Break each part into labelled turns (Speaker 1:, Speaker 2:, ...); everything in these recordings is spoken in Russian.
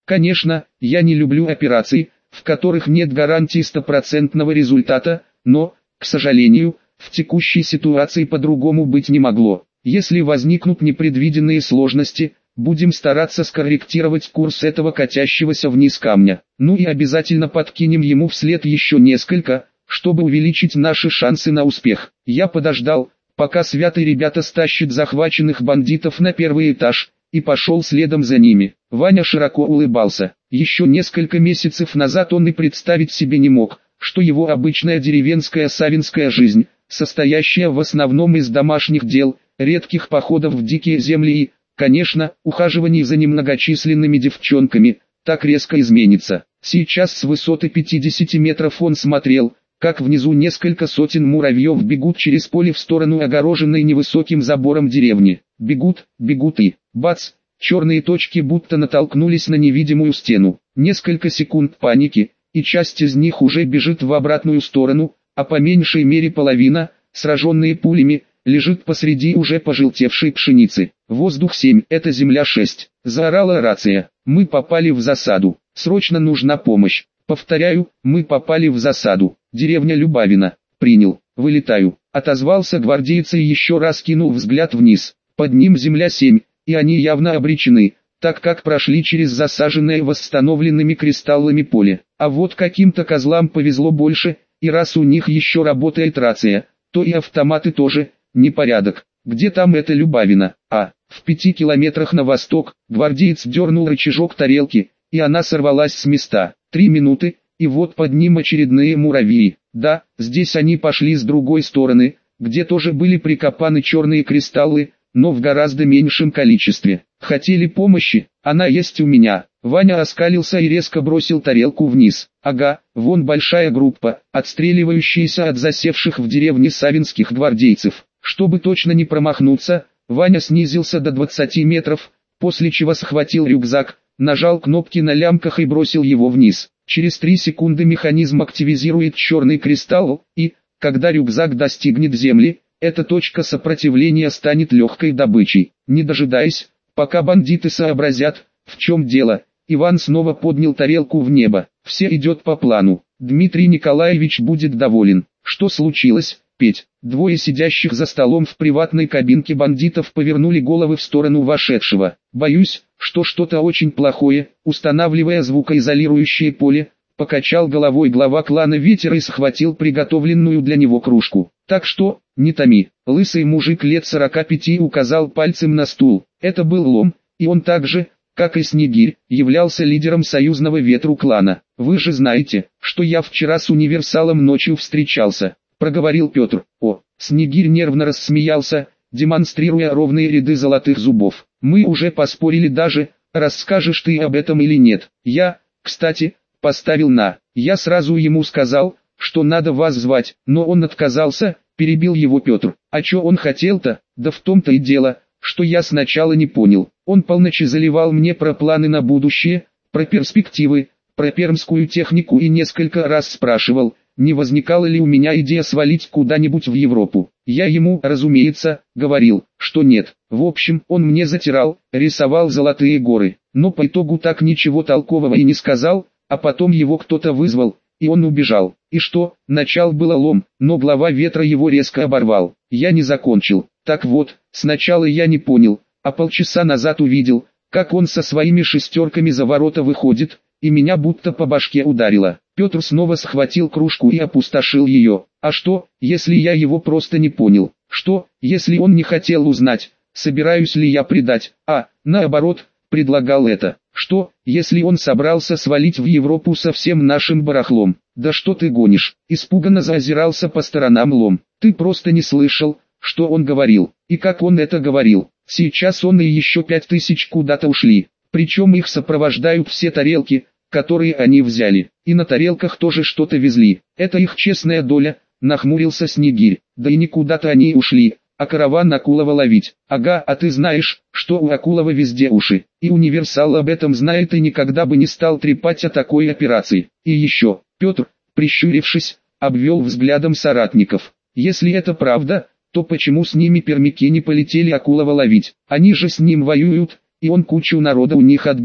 Speaker 1: Конечно, я не люблю операции, в которых нет гарантии стопроцентного результата, но, к сожалению, в текущей ситуации по-другому быть не могло. Если возникнут непредвиденные сложности, будем стараться скорректировать курс этого катящегося вниз камня. Ну и обязательно подкинем ему вслед еще несколько, чтобы увеличить наши шансы на успех. Я подождал, пока святые ребята стащат захваченных бандитов на первый этаж, и пошел следом за ними. Ваня широко улыбался. Еще несколько месяцев назад он и представить себе не мог, что его обычная деревенская савинская жизнь, состоящая в основном из домашних дел, редких походов в дикие земли и, конечно, ухаживаний за немногочисленными девчонками, так резко изменится. Сейчас с высоты 50 метров он смотрел, как внизу несколько сотен муравьев бегут через поле в сторону огороженной невысоким забором деревни. Бегут, бегут и, бац, черные точки будто натолкнулись на невидимую стену. Несколько секунд паники, и часть из них уже бежит в обратную сторону, а по меньшей мере половина, сраженные пулями, лежит посреди уже пожелтевшей пшеницы. Воздух 7, это земля 6. Заорала рация. Мы попали в засаду. Срочно нужна помощь. Повторяю, мы попали в засаду. Деревня Любавина. Принял. Вылетаю. Отозвался гвардейца и еще раз кинул взгляд вниз. Под ним земля 7, и они явно обречены, так как прошли через засаженное восстановленными кристаллами поле. А вот каким-то козлам повезло больше, и раз у них еще работает рация, то и автоматы тоже. Непорядок. Где там эта Любавина? В 5 километрах на восток. Гвардеец дернул рычажок тарелки, и она сорвалась с места. 3 минуты, и вот под ним очередные муравьи. Да, здесь они пошли с другой стороны, где тоже были прикопаны черные кристаллы, но в гораздо меньшем количестве. Хотели помощи? Она есть у меня. Ваня оскалился и резко бросил тарелку вниз. Ага, вон большая группа, отстреливающаяся от засевших в деревне савинских гвардейцев. Чтобы точно не промахнуться, Ваня снизился до 20 метров, после чего схватил рюкзак, нажал кнопки на лямках и бросил его вниз. Через 3 секунды механизм активизирует черный кристалл, и, когда рюкзак достигнет земли, эта точка сопротивления станет легкой добычей. Не дожидаясь, пока бандиты сообразят, в чем дело, Иван снова поднял тарелку в небо. Все идет по плану. Дмитрий Николаевич будет доволен. Что случилось, Петь? Двое сидящих за столом в приватной кабинке бандитов повернули головы в сторону вошедшего. Боюсь, что что-то очень плохое, устанавливая звукоизолирующее поле, покачал головой глава клана Ветер и схватил приготовленную для него кружку. Так что, не томи. Лысый мужик лет 45 указал пальцем на стул. Это был Лом, и он также, как и Снегирь, являлся лидером союзного Ветру клана. Вы же знаете, что я вчера с универсалом ночью встречался, проговорил Петр. Снегирь нервно рассмеялся, демонстрируя ровные ряды золотых зубов. Мы уже поспорили даже, расскажешь ты об этом или нет. Я, кстати, поставил на. Я сразу ему сказал, что надо вас звать, но он отказался, перебил его Петр. А что он хотел-то? Да в том-то и дело, что я сначала не понял. Он полночи заливал мне про планы на будущее, про перспективы, про пермскую технику и несколько раз спрашивал, не возникала ли у меня идея свалить куда-нибудь в Европу. Я ему, разумеется, говорил, что нет. В общем, он мне затирал, рисовал золотые горы, но по итогу так ничего толкового и не сказал, а потом его кто-то вызвал, и он убежал. И что, начал было Лом, но глава Ветра его резко оборвал. Я не закончил. Так вот, сначала я не понял, а полчаса назад увидел, как он со своими шестерками за ворота выходит, и меня будто по башке ударило. Петр снова схватил кружку и опустошил ее. А что, если я его просто не понял? Что, если он не хотел узнать, собираюсь ли я предать, наоборот, предлагал это? Что, если он собрался свалить в Европу со всем нашим барахлом? Да что ты гонишь? Испуганно заозирался по сторонам Лом. Ты просто не слышал, что он говорил, и как он это говорил. Сейчас он и еще 5000 куда-то ушли, причем их сопровождают все тарелки, которые они взяли, и на тарелках тоже что-то везли. Это их честная доля, нахмурился Снегирь. Да и не куда-то они ушли, а караван Акулова ловить. Ага, а ты знаешь, что у Акулова везде уши, и универсал об этом знает и никогда бы не стал трепать о такой операции. И еще, Петр, прищурившись, обвел взглядом соратников. Если это правда, то почему с ними пермяки не полетели Акулова ловить? Они же с ним воюют, и он кучу народа у них отбил.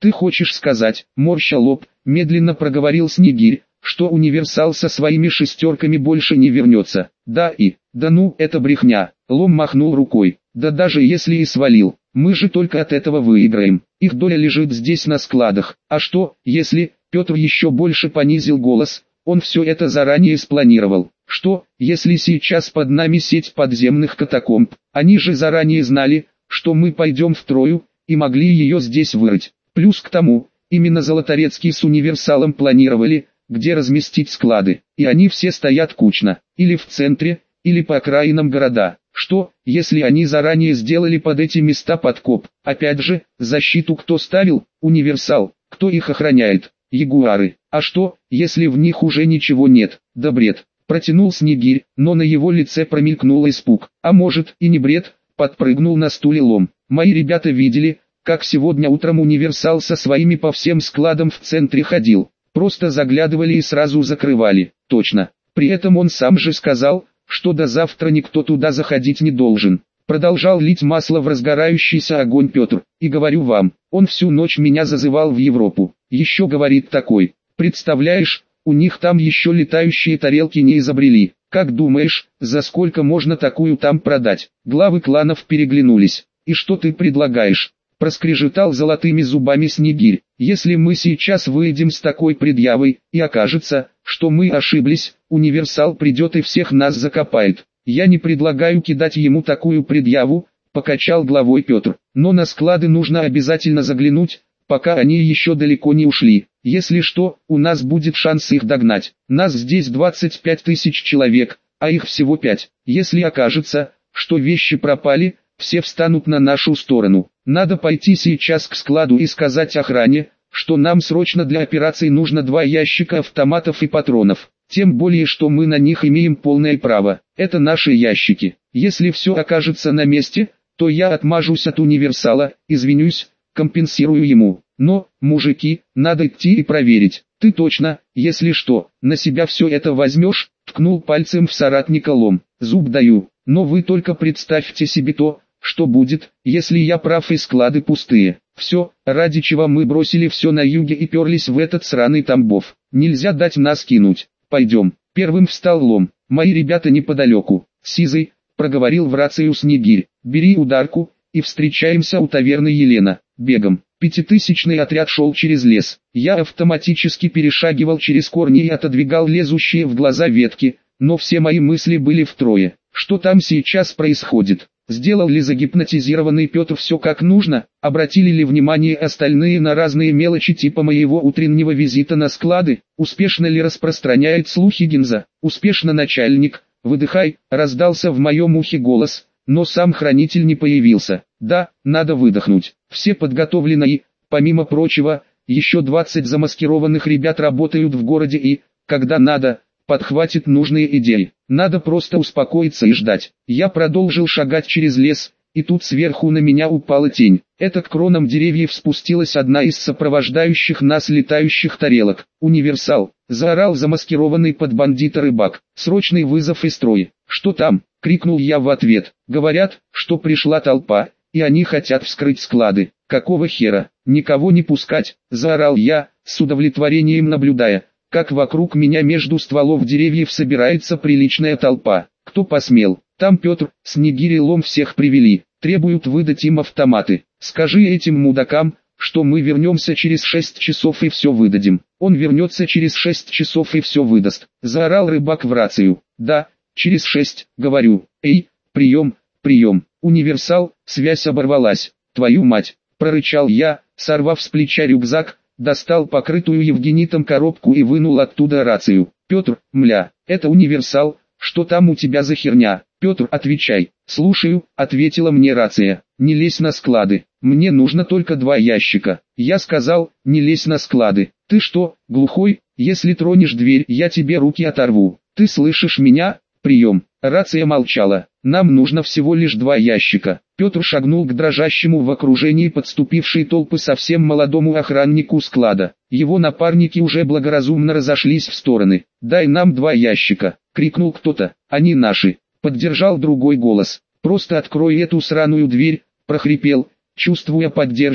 Speaker 1: Ты хочешь сказать, морща лоб, медленно проговорил Снегирь, что универсал со своими шестерками больше не вернется? Да ну, это брехня. Лом махнул рукой. Да даже если и свалил, мы же только от этого выиграем. Их доля лежит здесь на складах. А что, если... Петр еще больше понизил голос. Он все это заранее спланировал. Что, если сейчас под нами сеть подземных катакомб? Они же заранее знали, что мы пойдем в Трою, и могли ее здесь вырыть. Плюс к тому, именно Золоторецкий с универсалом планировали, где разместить склады. И они все стоят кучно, или в центре, или по окраинам города. Что, если они заранее сделали под эти места подкоп? Опять же, защиту кто ставил? Универсал. Кто их охраняет? Ягуары. А что, если в них уже ничего нет? Да бред. Протянул Снегирь, но на его лице промелькнул испуг. А может и не бред, подпрыгнул на стуле Лом. Мои ребята видели, как сегодня утром универсал со своими по всем складам в центре ходил. Просто заглядывали и сразу закрывали. Точно. При этом он сам же сказал, что до завтра никто туда заходить не должен. Продолжал лить масло в разгорающийся огонь Петр. И говорю вам, он всю ночь меня зазывал в Европу. Еще говорит такой. Представляешь, у них там еще летающие тарелки не изобрели. Как думаешь, за сколько можно такую там продать? Главы кланов переглянулись. И что ты предлагаешь? Проскрежетал золотыми зубами Снегирь. Если мы сейчас выйдем с такой предъявой, и окажется, что мы ошиблись, универсал придет и всех нас закопает. Я не предлагаю кидать ему такую предъяву, покачал головой Петр. Но на склады нужно обязательно заглянуть, пока они еще далеко не ушли. Если что, у нас будет шанс их догнать. Нас здесь 25 тысяч человек, а их всего 5. Если окажется, что вещи пропали, все встанут на нашу сторону. Надо пойти сейчас к складу и сказать охране, что нам срочно для операции нужно 2 ящика автоматов и патронов. Тем более, что мы на них имеем полное право. Это наши ящики. Если все окажется на месте, то я отмажусь от универсала, извинюсь, компенсирую ему. Но, мужики, надо идти и проверить. Ты точно, если что, на себя все это возьмешь? Ткнул пальцем в соратника Лом. Зуб даю. Но вы только представьте себе то, что будет, если я прав и склады пустые. Все, ради чего мы бросили все на юге и перлись в этот сраный Тамбов. Нельзя дать нас кинуть. Пойдем. Первым встал Лом. Мои ребята неподалеку. Сизый, проговорил в рацию Снегирь. Бери ударку, и встречаемся у таверны Елена. Бегом. 5000-ный отряд шел через лес. Я автоматически перешагивал через корни и отодвигал лезущие в глаза ветки, но все мои мысли были в Трое. Что там сейчас происходит? Сделал ли загипнотизированный Петр все как нужно? Обратили ли внимание остальные на разные мелочи типа моего утреннего визита на склады? Успешно ли распространяет слухи Гинза? Успешно, начальник. Выдыхай, раздался в моем ухе голос, но сам хранитель не появился. Да, надо выдохнуть. Все подготовлены и, помимо прочего, еще 20 замаскированных ребят работают в городе и, когда надо, подхватит нужные идеи. Надо просто успокоиться и ждать. Я продолжил шагать через лес, и тут сверху на меня упала тень. Это к кронам деревьев спустилась одна из сопровождающих нас летающих тарелок. «Универсал!» — заорал замаскированный под бандита рыбак. «Срочный вызов из строя!» «Что там?» — крикнул я в ответ. «Говорят, что пришла толпа, и они хотят вскрыть склады». «Какого хера? Никого не пускать!» — заорал я, с удовлетворением наблюдая, как вокруг меня между стволов деревьев собирается приличная толпа. Кто посмел? Там Петр, Снегирь и Лом всех привели. Требуют выдать им автоматы. Скажи этим мудакам, что мы вернемся через 6 часов и все выдадим. Он вернется через 6 часов и все выдаст. Заорал рыбак в рацию. Да, через 6, говорю. Эй, прием, прием. Универсал, связь оборвалась. Твою мать, прорычал я, сорвав с плеча рюкзак, достал покрытую евгенитом коробку и вынул оттуда рацию. Петр, мля, это универсал, что там у тебя за херня? Петр, отвечай. Слушаю, ответила мне рация. Не лезь на склады, мне нужно только 2 ящика. Я сказал, не лезь на склады. Ты что, глухой? Если тронешь дверь, я тебе руки оторву. Ты слышишь меня? Прием. Рация молчала. Нам нужно всего лишь 2 ящика. Петр шагнул к дрожащему в окружении подступившей толпы совсем молодому охраннику склада. Его напарники уже благоразумно разошлись в стороны. «Дай нам 2 ящика!» — крикнул кто-то. «Они наши!» — поддержал другой голос. «Просто открой эту сраную дверь!» — прохрипел, чувствуя поддержку,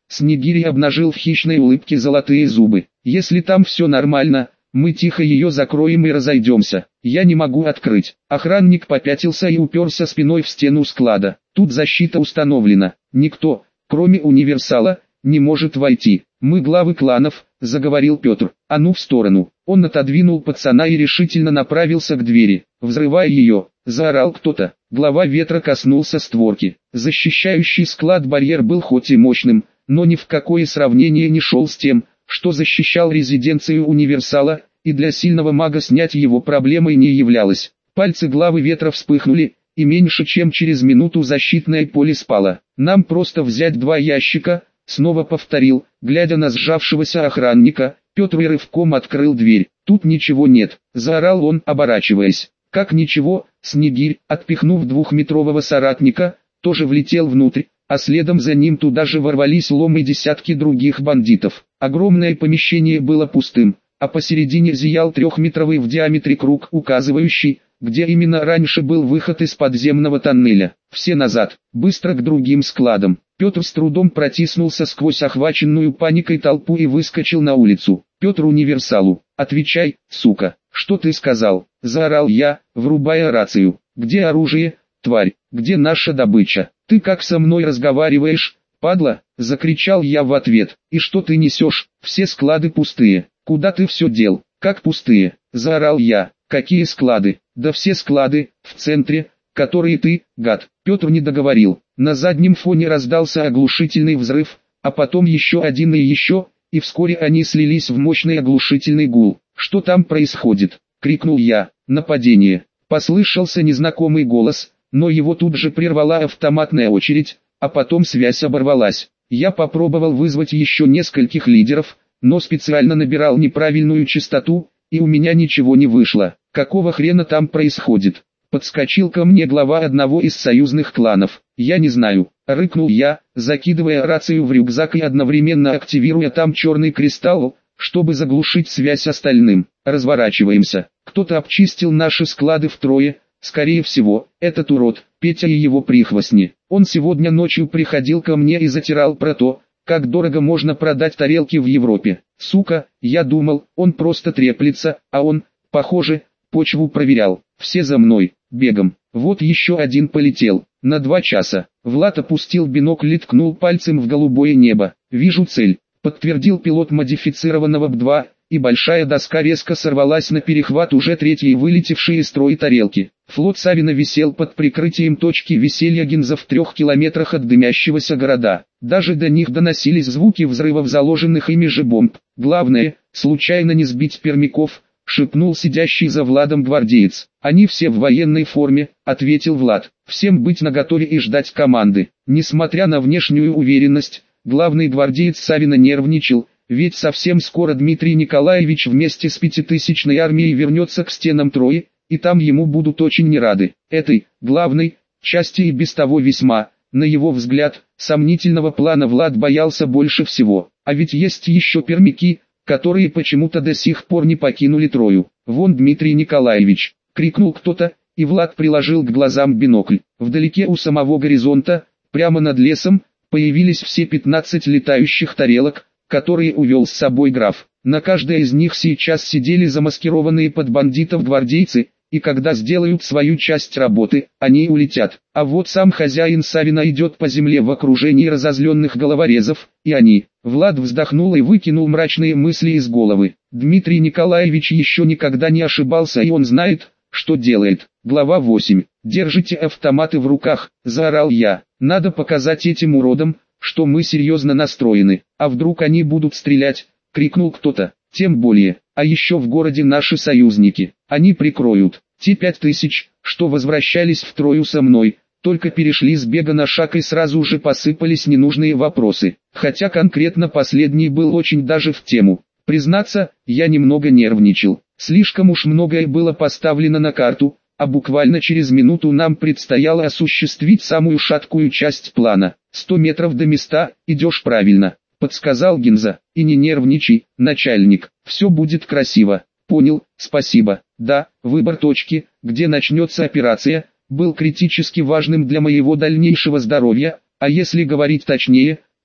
Speaker 1: Снегирь обнажил в хищной улыбке золотые зубы. Если там все нормально, мы тихо ее закроем и разойдемся. Я не могу открыть. Охранник попятился и уперся спиной в стену склада. Тут защита установлена. Никто, кроме универсала, не может войти. Мы главы кланов, заговорил Петр. А ну в сторону. Он отодвинул пацана и решительно направился к двери. Взрывая ее, заорал кто-то. Глава ветра коснулся створки. Защищающий склад барьер был хоть и мощным, но ни в какое сравнение не шел с тем, что защищал резиденцию универсала, и для сильного мага снять его проблемой не являлось. Пальцы главы ветра вспыхнули, и меньше чем через минуту защитное поле спало. Нам просто взять 2 ящика, снова повторил, глядя на сжавшегося охранника. Петр и рывком открыл дверь. Тут ничего нет, заорал он, оборачиваясь. Как ничего, Снегирь, отпихнув 2-метрового соратника, тоже влетел внутрь, а следом за ним туда же ворвались Лом и десятки других бандитов. Огромное помещение было пустым, а посередине зиял 3-метровый в диаметре круг, указывающий, где именно раньше был выход из подземного тоннеля. Все назад, быстро к другим складам. Петр с трудом протиснулся сквозь охваченную паникой толпу и выскочил на улицу. Петр универсалу: «Отвечай, сука, что ты сказал?» – заорал я, врубая рацию. «Где оружие, тварь? Где наша добыча? Ты как со мной разговариваешь, падла?» – закричал я в ответ. «И что ты несешь? Все склады пустые. Куда ты все дел?» «Как пустые?» – заорал я. «Какие склады?» «Да все склады, в центре, которые ты, гад». Петр не договорил. На заднем фоне раздался оглушительный взрыв, а потом еще один и еще, и вскоре они слились в мощный оглушительный гул. «Что там происходит?» — крикнул я. «Нападение!» Послышался незнакомый голос, но его тут же прервала автоматная очередь, а потом связь оборвалась. Я попробовал вызвать еще нескольких лидеров, но специально набирал неправильную частоту, и у меня ничего не вышло. «Какого хрена там происходит?» Подскочил ко мне глава одного из союзных кланов. «Я не знаю», — рыкнул я, закидывая рацию в рюкзак и одновременно активируя там черный кристалл, чтобы заглушить связь остальным. «Разворачиваемся. Кто-то обчистил наши склады втрое, скорее всего, этот урод, Петя и его прихвостни. Он сегодня ночью приходил ко мне и затирал про то, как дорого можно продать тарелки в Европе. Сука, я думал, он просто треплется, а он, похоже, почву проверял. Все за мной, бегом. Вот еще один полетел. На 2 часа. Влад опустил бинокль и ткнул пальцем в голубое небо. «Вижу цель», — подтвердил пилот модифицированного Б-2, и большая доска резко сорвалась на перехват уже 3-й вылетевшей из строя тарелки. Флот Савина висел под прикрытием точки веселья Гинза в 3 километрах от дымящегося города. Даже до них доносились звуки взрывов заложенных ими же бомб. «Главное, случайно не сбить пермяков», — шепнул сидящий за Владом гвардеец. «Они все в военной форме», — ответил Влад. «Всем быть наготове и ждать команды». Несмотря на внешнюю уверенность, главный гвардеец Савина нервничал, ведь совсем скоро Дмитрий Николаевич вместе с 5000-й армией вернется к стенам Трои, и там ему будут очень не рады. Этой, главной, части и без того весьма, на его взгляд, сомнительного плана Влад боялся больше всего. А ведь есть еще пермяки, которые почему-то до сих пор не покинули Трою. «Вон Дмитрий Николаевич!» — крикнул кто-то, и Влад приложил к глазам бинокль. Вдалеке у самого горизонта, прямо над лесом, появились все 15 летающих тарелок, которые увел с собой граф. На каждой из них сейчас сидели замаскированные под бандитов гвардейцы, и когда сделают свою часть работы, они улетят. А вот сам хозяин Савина идет по земле в окружении разозленных головорезов, и они. Влад вздохнул и выкинул мрачные мысли из головы. Дмитрий Николаевич еще никогда не ошибался, и он знает, что делает. Глава 8. «Держите автоматы в руках», — заорал я. «Надо показать этим уродам, что мы серьезно настроены. А вдруг они будут стрелять?» — крикнул кто-то. «Тем более, а еще в городе наши союзники. Они прикроют. Те 5000, что возвращались в Трою со мной, только перешли с бега на шаг и сразу же посыпались ненужные вопросы. Хотя конкретно последний был очень даже в тему. Признаться, я немного нервничал. Слишком уж многое было поставлено на карту, а буквально через минуту нам предстояло осуществить самую шаткую часть плана. 100 метров до места, идешь правильно», — подсказал Гинза. «И не нервничай, начальник, все будет красиво». «Понял, спасибо». Да, выбор точки, где начнется операция, был критически важным для моего дальнейшего здоровья, а если говорить точнее,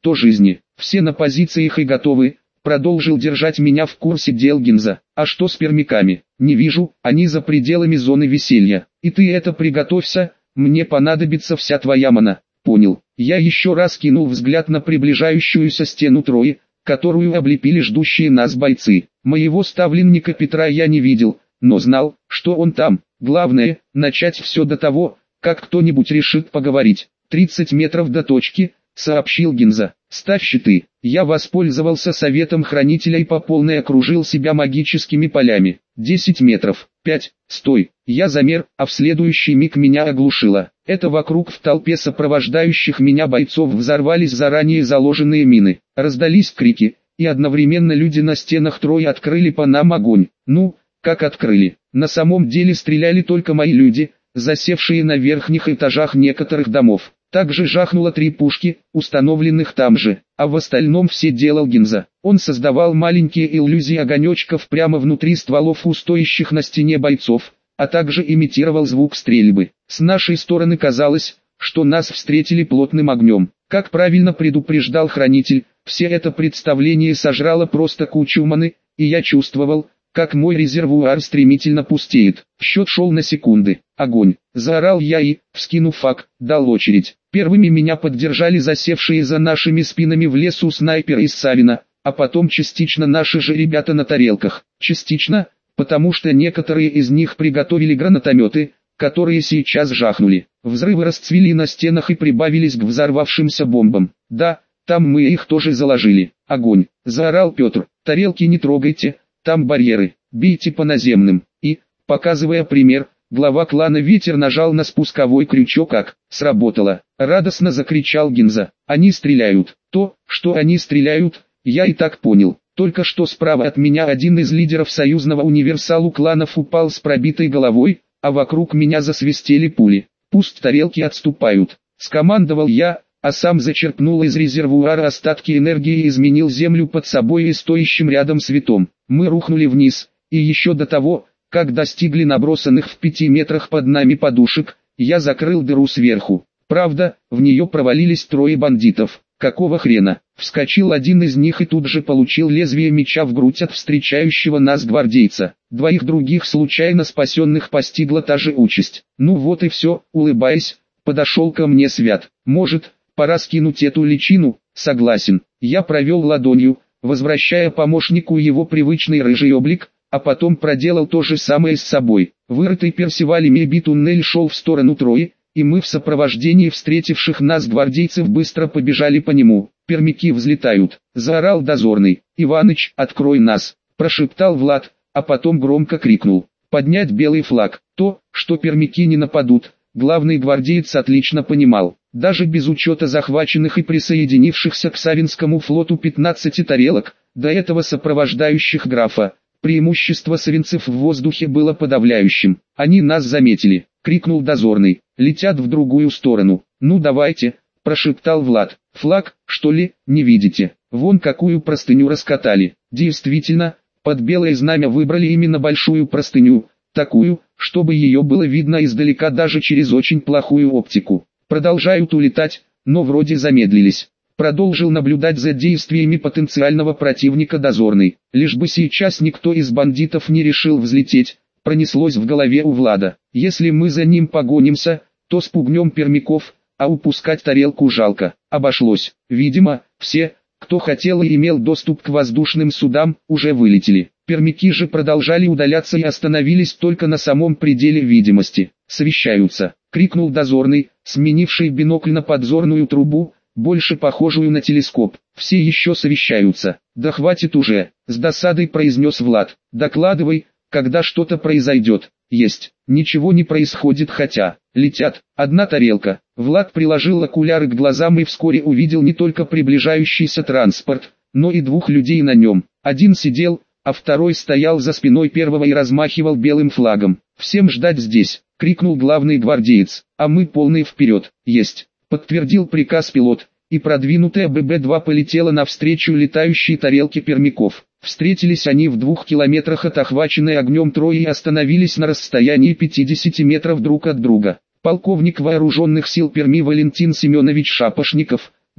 Speaker 1: то жизни. Все на позициях и готовы. Продолжил держать меня в курсе дел Гинза. А что с пермяками? Не вижу, они за пределами зоны веселья. И ты это приготовься, мне понадобится вся твоя мана. Понял. Я еще раз кинул взгляд на приближающуюся стену Трои, которую облепили ждущие нас бойцы. Моего ставленника Петра я не видел, но знал, что он там. Главное, начать все до того, как кто-нибудь решит поговорить. 30 метров до точки, сообщил Гинза. Ставь щиты. Я воспользовался советом хранителя и по полной окружил себя магическими полями. 10 метров. 5. Стой. Я замер, а в следующий миг меня оглушило. Это вокруг в толпе сопровождающих меня бойцов взорвались заранее заложенные мины. Раздались крики, и одновременно люди на стенах Трои открыли по нам огонь. Ну, как открыли. На самом деле стреляли только мои люди, засевшие на верхних этажах некоторых домов. Также жахнуло 3 пушки, установленных там же, а в остальном все делал Гинза. Он создавал маленькие иллюзии огонечков прямо внутри стволов у стоящих на стене бойцов, а также имитировал звук стрельбы. С нашей стороны казалось, что нас встретили плотным огнем. Как правильно предупреждал хранитель, все это представление сожрало просто кучу маны, и я чувствовал, как мой резервуар стремительно пустеет. Счет шел на секунды. Огонь! Заорал я и, вскинув фак, дал очередь. Первыми меня поддержали засевшие за нашими спинами в лесу снайперы из Савина, а потом частично наши же ребята на тарелках. Частично, потому что некоторые из них приготовили гранатометы, которые сейчас жахнули. Взрывы расцвели на стенах и прибавились к взорвавшимся бомбам. Да, там мы их тоже заложили. Огонь! Заорал Петр. Тарелки не трогайте, там барьеры, бейте по наземным. И, показывая пример, глава клана Ветер нажал на спусковой крючок. Как сработало, радостно закричал Гинза. Они стреляют. То, что они стреляют, я и так понял. Только что справа от меня один из лидеров союзного универсалу кланов упал с пробитой головой, а вокруг меня засвистели пули. Пусть тарелки отступают. Скомандовал я, а сам зачерпнул из резервуара остатки энергии и изменил землю под собой и стоящим рядом свитом. Мы рухнули вниз, и еще до того, как достигли набросанных в 5 метрах под нами подушек, я закрыл дыру сверху. Правда, в нее провалились 3 бандитов. Какого хрена? Вскочил один из них и тут же получил лезвие меча в грудь от встречающего нас гвардейца. 2 других случайно спасенных постигла та же участь. Ну вот и все, улыбаясь, подошел ко мне Свят. Может, пора скинуть эту личину? Согласен. Я провел ладонью, возвращая помощнику его привычный рыжий облик, а потом проделал то же самое с собой. Вырытый Персивалями би-туннель шел в сторону Трои, и мы в сопровождении встретивших нас гвардейцев быстро побежали по нему. «Пермяки взлетают!» — заорал дозорный. «Иваныч, открой нас!» — прошептал Влад, а потом громко крикнул. «Поднять белый флаг!» То, что пермяки не нападут, главный гвардеец отлично понимал. Даже без учета захваченных и присоединившихся к Савинскому флоту 15 тарелок, до этого сопровождающих графа, преимущество савинцев в воздухе было подавляющим. «Они нас заметили!» — крикнул дозорный. «Летят в другую сторону!» «Ну давайте!» — прошептал Влад. «Флаг, что ли, не видите? Вон какую простыню раскатали!» Действительно, под белое знамя выбрали именно большую простыню, такую, чтобы ее было видно издалека даже через очень плохую оптику. «Продолжают улетать, но вроде замедлились», — продолжил наблюдать за действиями потенциального противника дозорный. «Лишь бы сейчас никто из бандитов не решил взлететь», — пронеслось в голове у Влада. «Если мы за ним погонимся, то спугнем пермяков, а упускать тарелку жалко». Обошлось. Видимо, все, кто хотел и имел доступ к воздушным судам, уже вылетели. Пермяки же продолжали удаляться и остановились только на самом пределе видимости. «Совещаются!» — крикнул дозорный, сменивший бинокль на подзорную трубу, больше похожую на телескоп. «Все еще совещаются!» «Да хватит уже!» — с досадой произнес Влад. «Докладывай, когда что-то произойдет». «Есть!» «Ничего не происходит, хотя летят. 1 тарелка». Влад приложил окуляры к глазам и вскоре увидел не только приближающийся транспорт, но и 2 людей на нем. Один сидел, а второй стоял за спиной первого и размахивал белым флагом. «Всем ждать здесь!» — крикнул главный гвардеец. «А мы полный вперед!» «Есть!» — подтвердил приказ пилот, и продвинутая ББ-2 полетела навстречу летающей тарелке пермяков. Встретились они в 2 километрах от охваченной огнем Трои и остановились на расстоянии 50 метров друг от друга. Полковник вооруженных сил Перми Валентин Семенович Шапошников,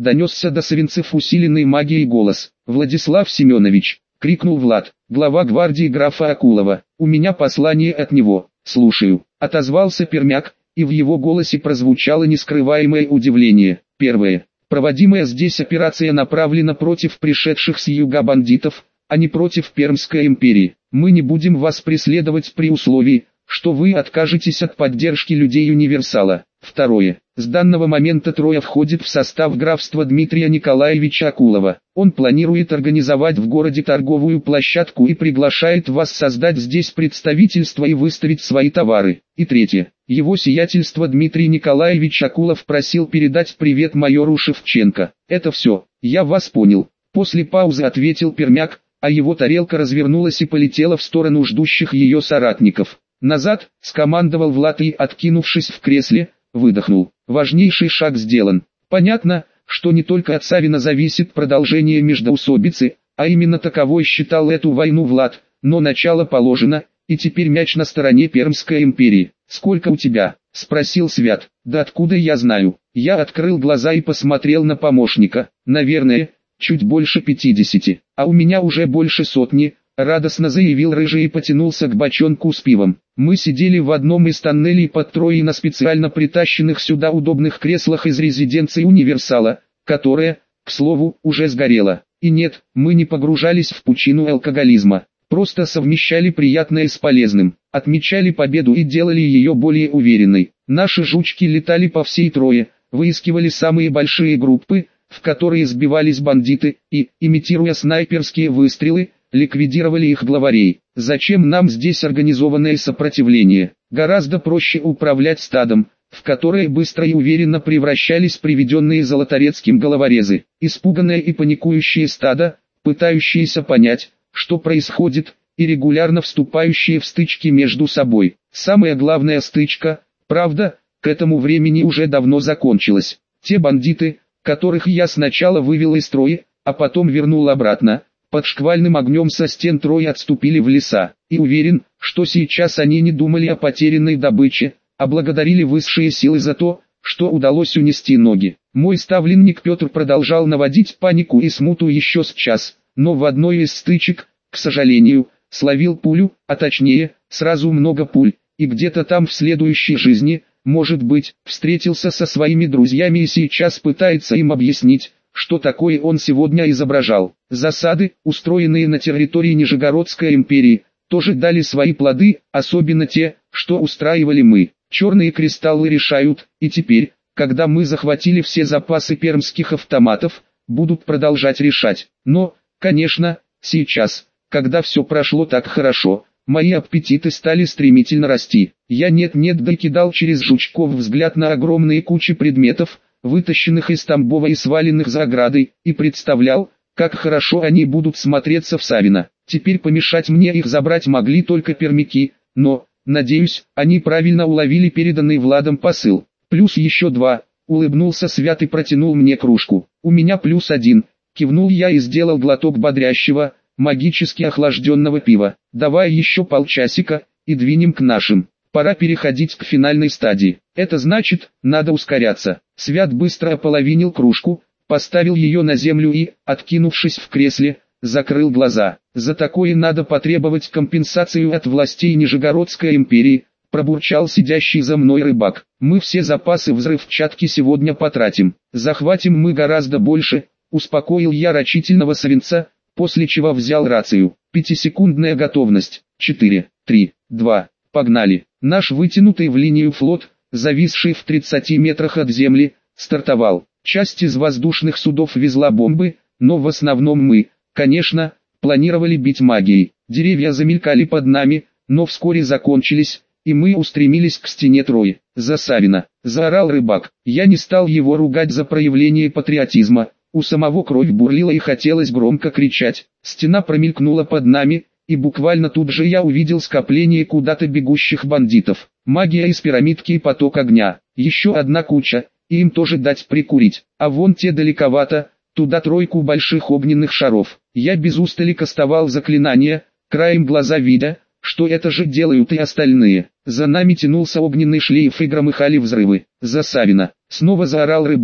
Speaker 1: донесся до Савинцев усиленный магией голос. «Владислав Семенович!» — крикнул Влад, глава гвардии графа Акулова. «У меня послание от него». «Слушаю», — отозвался Пермяк, и в его голосе прозвучало нескрываемое удивление. «Первое. Проводимая здесь операция направлена против пришедших с юга бандитов, а не против Пермской империи. Мы не будем вас преследовать при условии, что вы откажетесь от поддержки людей Универсала. Второе. С данного момента Троя входит в состав графства Дмитрия Николаевича Акулова. Он планирует организовать в городе торговую площадку и приглашает вас создать здесь представительство и выставить свои товары. И третье. Его сиятельство Дмитрий Николаевич Акулов просил передать привет майору Шевченко. Это все. Я вас понял. После паузы ответил Пермяк, а его тарелка развернулась и полетела в сторону ждущих ее соратников. «Назад!» — скомандовал Влад и, откинувшись в кресле, выдохнул. Важнейший шаг сделан. Понятно, что не только от Савина зависит продолжение междоусобицы, а именно таковой считал эту войну Влад, но начало положено, и теперь мяч на стороне Пермской империи. «Сколько у тебя?» — спросил Свят. «Да откуда я знаю?» Я открыл глаза и посмотрел на помощника. «Наверное, чуть больше 50, а у меня уже больше сотни», — радостно заявил Рыжий и потянулся к бочонку с пивом. Мы сидели в одном из тоннелей под Троей на специально притащенных сюда удобных креслах из резиденции Универсала, которая, к слову, уже сгорела. И нет, мы не погружались в пучину алкоголизма, просто совмещали приятное с полезным, отмечали победу и делали ее более уверенной. Наши жучки летали по всей Трое, выискивали самые большие группы, в которые сбивались бандиты, и, имитируя снайперские выстрелы, ликвидировали их главарей. Зачем нам здесь организованное сопротивление? Гораздо проще управлять стадом, в которое быстро и уверенно превращались приведенные Золоторецким головорезы. Испуганное и паникующее стадо, пытающееся понять, что происходит, и регулярно вступающие в стычки между собой. Самая главная стычка, правда, к этому времени уже давно закончилась. Те бандиты, которых я сначала вывел из строя, а потом вернул обратно, под шквальным огнем со стен Трои отступили в леса, и уверен, что сейчас они не думали о потерянной добыче, а благодарили высшие силы за то, что удалось унести ноги. Мой ставленник Петр продолжал наводить панику и смуту еще с час, но в одной из стычек, к сожалению, словил пулю, а точнее, сразу много пуль, и где-то там в следующей жизни, может быть, встретился со своими друзьями и сейчас пытается им объяснить, что такое он сегодня изображал. Засады, устроенные на территории Нижегородской империи, тоже дали свои плоды, особенно те, что устраивали мы. Черные кристаллы решают, и теперь, когда мы захватили все запасы пермских автоматов, будут продолжать решать. Но, конечно, сейчас, когда все прошло так хорошо, мои аппетиты стали стремительно расти. Я нет-нет да кидал через жучков взгляд на огромные кучи предметов, вытащенных из Тамбова и сваленных за оградой, и представлял, как хорошо они будут смотреться в Савино. Теперь помешать мне их забрать могли только пермяки, но, надеюсь, они правильно уловили переданный Владом посыл. Плюс еще 2, улыбнулся Свят и протянул мне кружку. У меня +1, кивнул я и сделал глоток бодрящего, магически охлажденного пива. Давай еще полчасика, и двинем к нашим. Пора переходить к финальной стадии. Это значит, надо ускоряться. Свят быстро ополовинил кружку, поставил ее на землю и, откинувшись в кресле, закрыл глаза. За такое надо потребовать компенсацию от властей Нижегородской империи, пробурчал сидящий за мной рыбак. Мы все запасы взрывчатки сегодня потратим. Захватим мы гораздо больше, успокоил я рачительного Савинца, после чего взял рацию. 5-секундная готовность. 4, 3, 2, погнали. Наш вытянутый в линию флот, зависший в 30 метрах от земли, стартовал. Часть из воздушных судов везла бомбы, но в основном мы, конечно, планировали бить магией. Деревья замелькали под нами, но вскоре закончились, и мы устремились к стене Трои. «За Савина!» – заорал рыбак. Я не стал его ругать за проявление патриотизма, у самого кровь бурлила и хотелось громко кричать. Стена промелькнула под нами, и буквально тут же я увидел скопление куда-то бегущих бандитов. Магия из пирамидки и поток огня. Еще одна куча, и им тоже дать прикурить. А вон те далековато, туда тройку больших огненных шаров. Я без устали кастовал заклинания, краем глаза видя, что это же делают и остальные. За нами тянулся огненный шлейф и громыхали взрывы. «За Савина!» — снова заорал рыбак,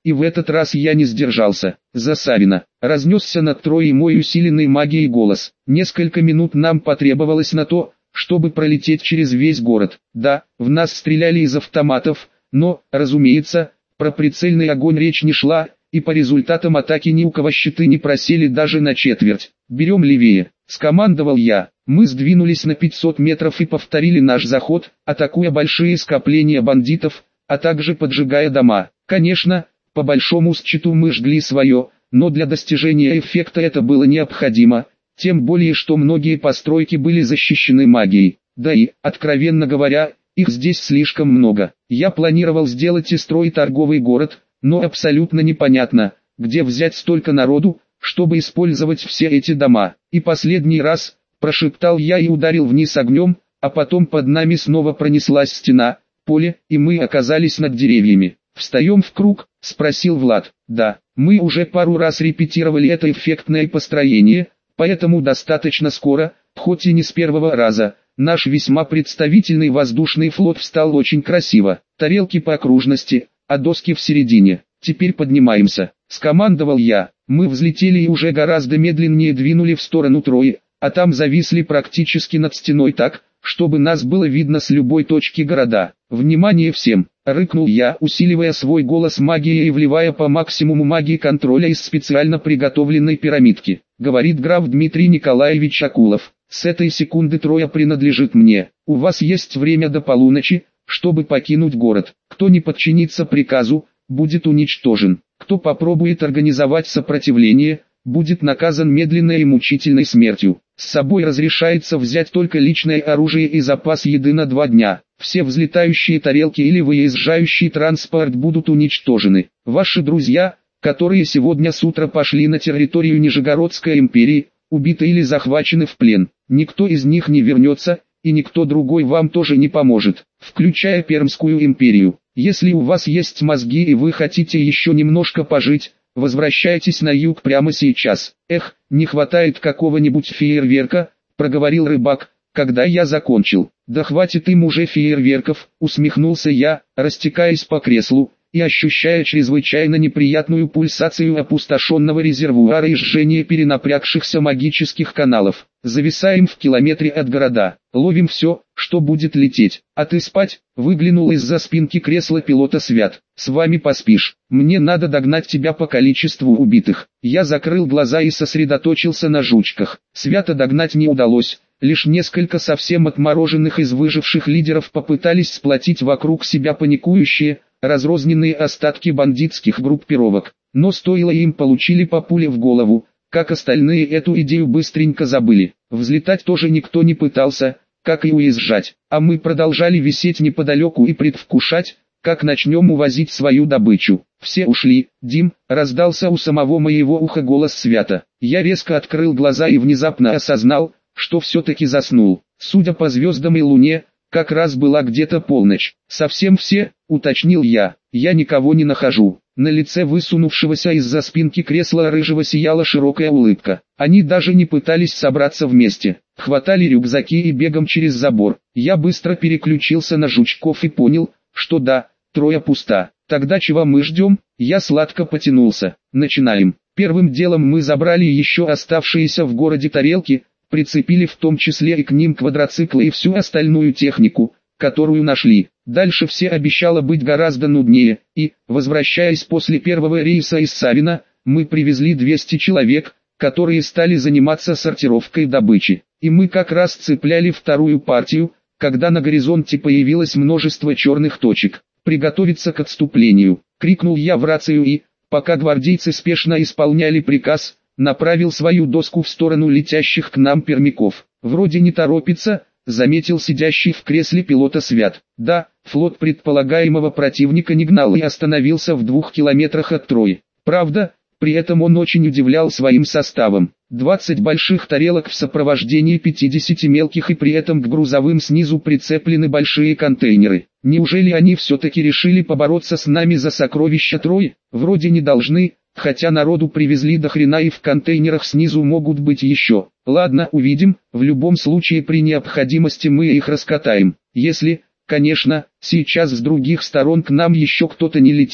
Speaker 1: и в этот раз я не сдержался. За Савина. Разнесся над Троей мой усиленный магией голос. Несколько минут нам потребовалось на то, чтобы пролететь через весь город. Да, в нас стреляли из автоматов, но, разумеется, про прицельный огонь речь не шла, и по результатам атаки ни у кого щиты не просели даже на четверть. «Берем левее», — скомандовал я. Мы сдвинулись на 500 метров и повторили наш заход, атакуя большие скопления бандитов, а также поджигая дома. Конечно, по большому счету мы жгли свое, но для достижения эффекта это было необходимо, тем более что многие постройки были защищены магией. Да и, откровенно говоря, их здесь слишком много. Я планировал сделать из Трои торговый город, но абсолютно непонятно, где взять столько народу, чтобы использовать все эти дома. И последний раз, прошептал я и ударил вниз огнем, а потом под нами снова пронеслась стена, поле, и мы оказались над деревьями. «Встаем в круг?» – спросил Влад. «Да, мы уже пару раз репетировали это эффектное построение, поэтому достаточно скоро, хоть и не с первого раза, наш весьма представительный воздушный флот встал очень красиво. Тарелки по окружности, а доски в середине. Теперь поднимаемся», – скомандовал я. Мы взлетели и уже гораздо медленнее двинули в сторону Трои, а там зависли практически над стеной так, чтобы нас было видно с любой точки города. «Внимание всем!» — рыкнул я, усиливая свой голос магией и вливая по максимуму магии контроля из специально приготовленной пирамидки. Говорит граф Дмитрий Николаевич Акулов. «С этой секунды Троя принадлежит мне. У вас есть время до полуночи, чтобы покинуть город. Кто не подчинится приказу, будет уничтожен. Кто попробует организовать сопротивление, будет наказан медленной и мучительной смертью. С собой разрешается взять только личное оружие и запас еды на 2 дня. Все взлетающие тарелки или выезжающий транспорт будут уничтожены. Ваши друзья, которые сегодня с утра пошли на территорию Нижегородской империи, убиты или захвачены в плен. Никто из них не вернется, и никто другой вам тоже не поможет, включая Пермскую империю. Если у вас есть мозги и вы хотите еще немножко пожить, возвращайтесь на юг прямо сейчас. Эх, не хватает какого-нибудь фейерверка, проговорил рыбак, когда я закончил. Да хватит им уже фейерверков, усмехнулся я, растекаясь по креслу и ощущая чрезвычайно неприятную пульсацию опустошенного резервуара и жжение перенапрягшихся магических каналов. Зависаем в километре от города, ловим все, что будет лететь. А ты спать? Выглянул из-за спинки кресла пилота Свят. С вами поспишь. Мне надо догнать тебя по количеству убитых. Я закрыл глаза и сосредоточился на жучках. Свята догнать не удалось. Лишь несколько совсем отмороженных из выживших лидеров попытались сплотить вокруг себя паникующие, разрозненные остатки бандитских группировок. Но стоило им получили по пуле в голову, как остальные эту идею быстренько забыли. Взлетать тоже никто не пытался, как и уезжать. А мы продолжали висеть неподалеку и предвкушать, как начнем увозить свою добычу. Все ушли. «Дим», — раздался у самого моего уха голос Свята. Я резко открыл глаза и внезапно осознал, что все-таки заснул. Судя по звездам и луне, как раз была где-то полночь. «Совсем все?» — уточнил я. «Я никого не нахожу». На лице высунувшегося из-за спинки кресла рыжего сияла широкая улыбка. Они даже не пытались собраться вместе. Хватали рюкзаки и бегом через забор. Я быстро переключился на жучков и понял, что да, Троя пуста. Тогда чего мы ждем? Я сладко потянулся. Начинаем. Первым делом мы забрали еще оставшиеся в городе тарелки, прицепили в том числе и к ним квадроциклы и всю остальную технику, которую нашли. Дальше все обещало быть гораздо нуднее, и, возвращаясь после первого рейса из Савина, мы привезли 200 человек, которые стали заниматься сортировкой добычи. И мы как раз цепляли вторую партию, когда на горизонте появилось множество черных точек. «Приготовиться к отступлению!» — крикнул я в рацию и, пока гвардейцы спешно исполняли приказ, направил свою доску в сторону летящих к нам пермяков. «Вроде не торопится», — заметил сидящий в кресле пилота Свят. Да, флот предполагаемого противника не гнал и остановился в 2 километрах от Трои. Правда, при этом он очень удивлял своим составом. 20 больших тарелок в сопровождении 50 мелких, и при этом к грузовым снизу прицеплены большие контейнеры. Неужели они все-таки решили побороться с нами за сокровища Трои? Вроде не должны, хотя народу привезли до хрена и в контейнерах снизу могут быть еще. Ладно, увидим, в любом случае при необходимости мы их раскатаем. Если, конечно, сейчас с других сторон к нам еще кто-то не летит.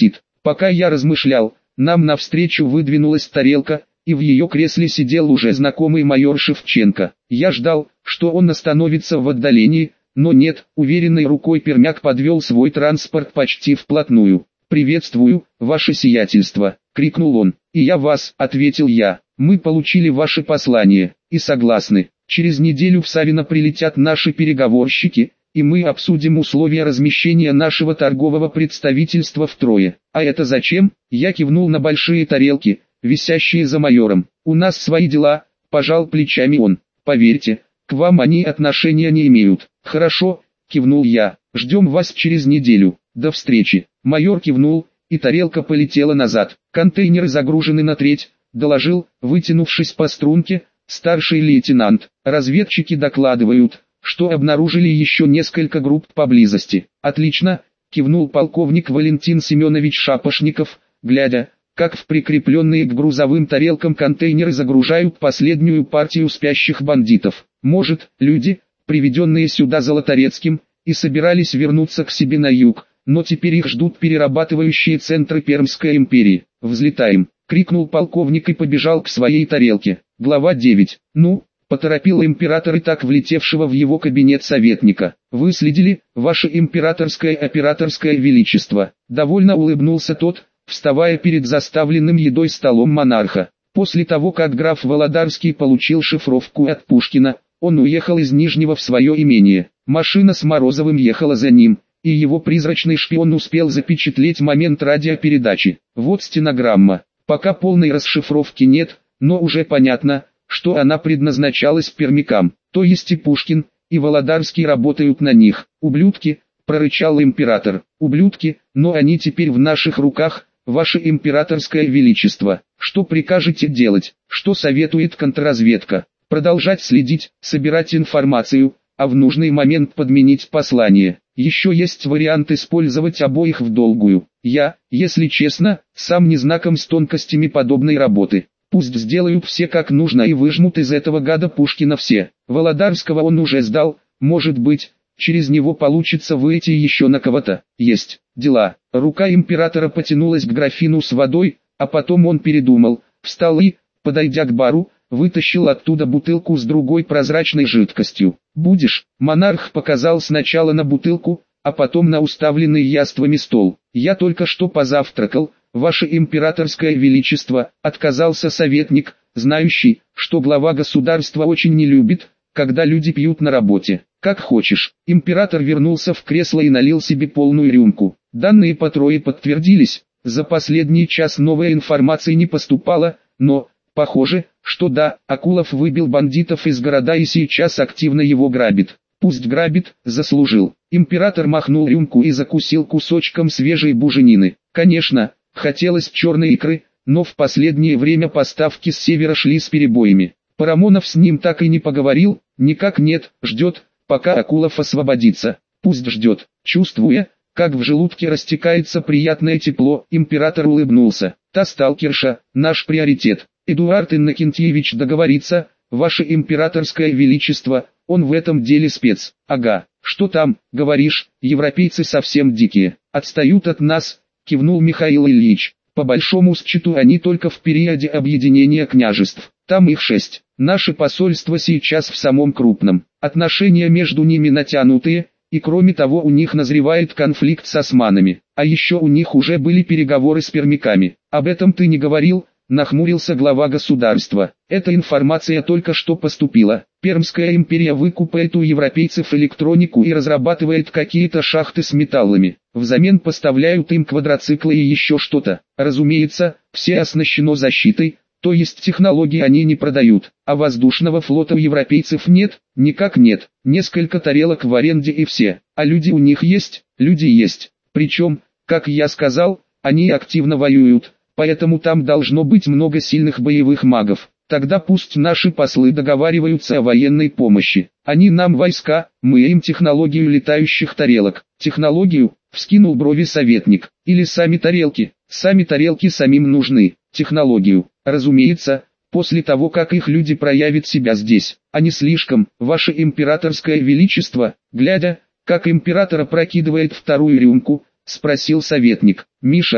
Speaker 1: Пока я размышлял, нам навстречу выдвинулась тарелка, и в ее кресле сидел уже знакомый майор Шевченко. Я ждал, что он остановится в отдалении, но нет, уверенной рукой Пермяк подвел свой транспорт почти вплотную. «Приветствую, ваше сиятельство!» — крикнул он. «И я вас», — ответил я. «Мы получили ваше послание, и согласны. Через неделю в Савино прилетят наши переговорщики, и мы обсудим условия размещения нашего торгового представительства в Трое». «А это зачем?» — я кивнул на большие тарелки, висящие за майором. «У нас свои дела», — пожал плечами он. «Поверьте, к вам они отношения не имеют». «Хорошо», — кивнул я. «Ждем вас через неделю. До встречи». Майор кивнул, и тарелка полетела назад. «Контейнеры загружены на треть», — доложил, вытянувшись по струнке, старший лейтенант. «Разведчики докладывают, что обнаружили еще несколько групп поблизости». «Отлично», — кивнул полковник Валентин Семенович Шапошников, глядя, как в прикрепленные к грузовым тарелкам контейнеры загружают последнюю партию спящих бандитов. «Может, люди, приведенные сюда Золоторецким, и собирались вернуться к себе на юг, но теперь их ждут перерабатывающие центры Пермской империи. Взлетаем!» — крикнул полковник и побежал к своей тарелке. Глава 9. «Ну?» — поторопил император и так влетевшего в его кабинет советника. «Вы следили, ваше императорское операторское величество?» Довольно улыбнулся тот, вставая перед заставленным едой столом монарха. После того, как граф Володарский получил шифровку от Пушкина, он уехал из Нижнего в свое имение. Машина с Морозовым ехала за ним, и его призрачный шпион успел запечатлеть момент радиопередачи. Вот стенограмма. Пока полной расшифровки нет, но уже понятно, что она предназначалась пермякам. То есть и Пушкин, и Володарский работают на них. «Ублюдки», — прорычал император. «Ублюдки, но они теперь в наших руках, ваше императорское величество. Что прикажете делать? Что советует контрразведка? Продолжать следить, собирать информацию, а в нужный момент подменить послание. Еще есть вариант использовать обоих в долгую. Я, если честно, сам не знаком с тонкостями подобной работы. Пусть сделают все как нужно и выжмут из этого гада Пушкина все. Володарского он уже сдал, может быть, через него получится выйти еще на кого-то. Есть дела». Рука императора потянулась к графину с водой, а потом он передумал, встал и, подойдя к бару, вытащил оттуда бутылку с другой прозрачной жидкостью. «Будешь?» Монарх показал сначала на бутылку, а потом на уставленный яствами стол. «Я только что позавтракал, ваше императорское величество», — отказался советник, знающий, что глава государства очень не любит, когда люди пьют на работе. «Как хочешь». Император вернулся в кресло и налил себе полную рюмку. Данные по Трое подтвердились, за последний час новой информации не поступало, но, похоже, что да, Акулов выбил бандитов из города и сейчас активно его грабит. Пусть грабит, заслужил. Император махнул рюмку и закусил кусочком свежей буженины. Конечно, хотелось черной икры, но в последнее время поставки с севера шли с перебоями. Парамонов с ним так и не поговорил, никак нет, ждет, пока Акулов освободится. Пусть ждет. Чувствуя, как в желудке растекается приятное тепло, император улыбнулся. «Та сталкерша, наш приоритет. Эдуард Иннокентьевич договорится, ваше императорское величество, он в этом деле спец». «Ага, что там, говоришь, европейцы совсем дикие, отстают от нас», кивнул Михаил Ильич. «По большому счету они только в периоде объединения княжеств, там их 6. Наше посольство сейчас в самом крупном. Отношения между ними натянутые, и кроме того у них назревает конфликт с османами. А еще у них уже были переговоры с пермяками. Об этом ты не говорил?» Нахмурился глава государства. «Эта информация только что поступила. Пермская империя выкупает у европейцев электронику и разрабатывает какие-то шахты с металлами. Взамен поставляют им квадроциклы и еще что-то. Разумеется, все оснащено защитой, то есть технологии они не продают. А воздушного флота у европейцев нет? Никак нет. Несколько тарелок в аренде и все. А люди у них есть? Люди есть. Причем, как я сказал, они активно воюют. Поэтому там должно быть много сильных боевых магов. Тогда пусть наши послы договариваются о военной помощи. Они нам войска, мы им технологию летающих тарелок». «Технологию?» — вскинул брови советник. «Или сами тарелки?» «Сами тарелки самим нужны. Технологию, разумеется, после того как их люди проявят себя здесь. А не слишком, ваше императорское величество?» Глядя, как император опрокидывает вторую рюмку, спросил советник. «Миша», —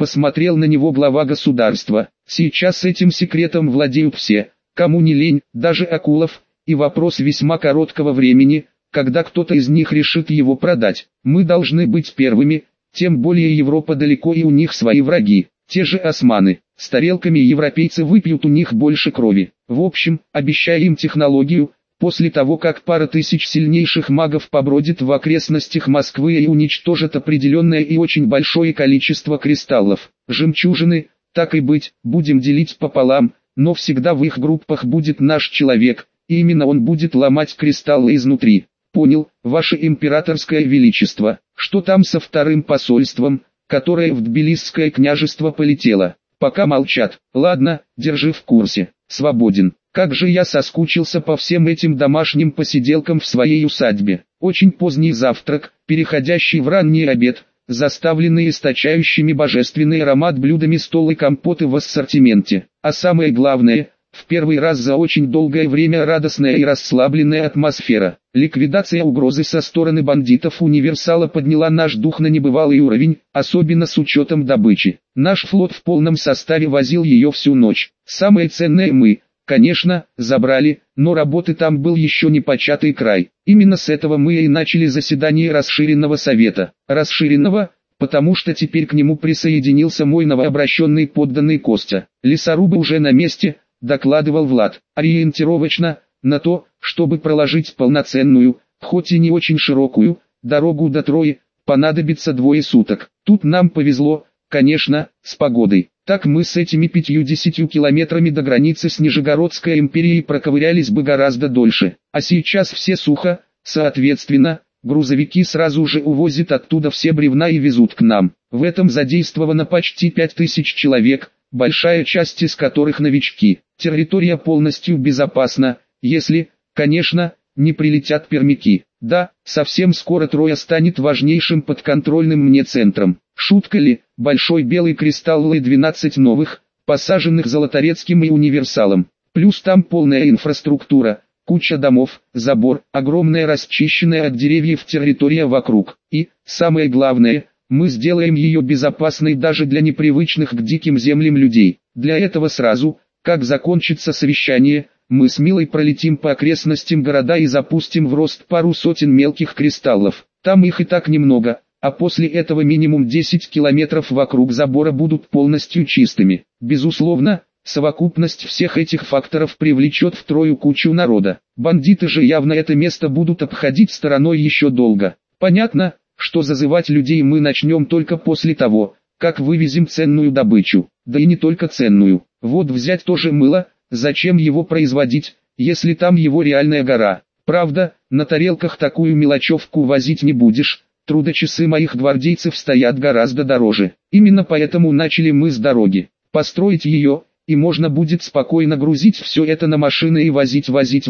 Speaker 1: Посмотрел на него глава государства. Сейчас этим секретом владеют все, кому не лень, даже Акулов, и вопрос весьма короткого времени, когда кто-то из них решит его продать. Мы должны быть первыми, тем более Европа далеко и у них свои враги, те же османы. С тарелками европейцы выпьют у них больше крови. В общем, обещая им технологию, после того как пара тысяч сильнейших магов побродит в окрестностях Москвы и уничтожит определенное и очень большое количество кристаллов, жемчужины, так и быть, будем делить пополам, но всегда в их группах будет наш человек, и именно он будет ломать кристаллы изнутри. Понял, ваше императорское величество, что там со вторым посольством, которое в Тбилисское княжество полетело? Пока молчат. Ладно, держи в курсе. Свободен. Как же я соскучился по всем этим домашним посиделкам в своей усадьбе. Очень поздний завтрак, переходящий в ранний обед, заставленный источающими божественный аромат блюдами стол и компоты в ассортименте. А самое главное, в первый раз за очень долгое время радостная и расслабленная атмосфера. Ликвидация угрозы со стороны бандитов Универсала подняла наш дух на небывалый уровень, особенно с учетом добычи. Наш флот в полном составе возил ее всю ночь. Самое ценное мы, конечно, забрали, но работы там был еще не початый край. Именно с этого мы и начали заседание расширенного совета. Расширенного, потому что теперь к нему присоединился мой новообращенный подданный Костя. Лесорубы уже на месте, докладывал Влад, ориентировочно, на то, чтобы проложить полноценную, хоть и не очень широкую, дорогу до Трои, понадобится 2 суток. Тут нам повезло, конечно, с погодой. Так мы с этими 50 километрами до границы с Нижегородской империей проковырялись бы гораздо дольше. А сейчас все сухо, соответственно, грузовики сразу же увозят оттуда все бревна и везут к нам. В этом задействовано почти 5000 человек, большая часть из которых новички. Территория полностью безопасна, если, конечно, не прилетят пермяки. Да, совсем скоро Троя станет важнейшим подконтрольным мне центром. Шутка ли, большой белый кристалл и 12 новых, посаженных Золоторецким и Универсалом. Плюс там полная инфраструктура, куча домов, забор, огромная расчищенная от деревьев территория вокруг. И, самое главное, мы сделаем ее безопасной даже для непривычных к диким землям людей. Для этого сразу, как закончится совещание, мы с Милой пролетим по окрестностям города и запустим в рост пару сотен мелких кристаллов. Там их и так немного, а после этого минимум 10 километров вокруг забора будут полностью чистыми. Безусловно, совокупность всех этих факторов привлечет в Трою кучу народа. Бандиты же явно это место будут обходить стороной еще долго. Понятно, что зазывать людей мы начнем только после того, как вывезем ценную добычу. Да и не только ценную. Вот взять тоже мыло. Зачем его производить, если там его реальная гора? Правда, на тарелках такую мелочевку возить не будешь, трудочасы моих гвардейцев стоят гораздо дороже. Именно поэтому начали мы с дороги. Построить ее, и можно будет спокойно грузить все это на машины и возить.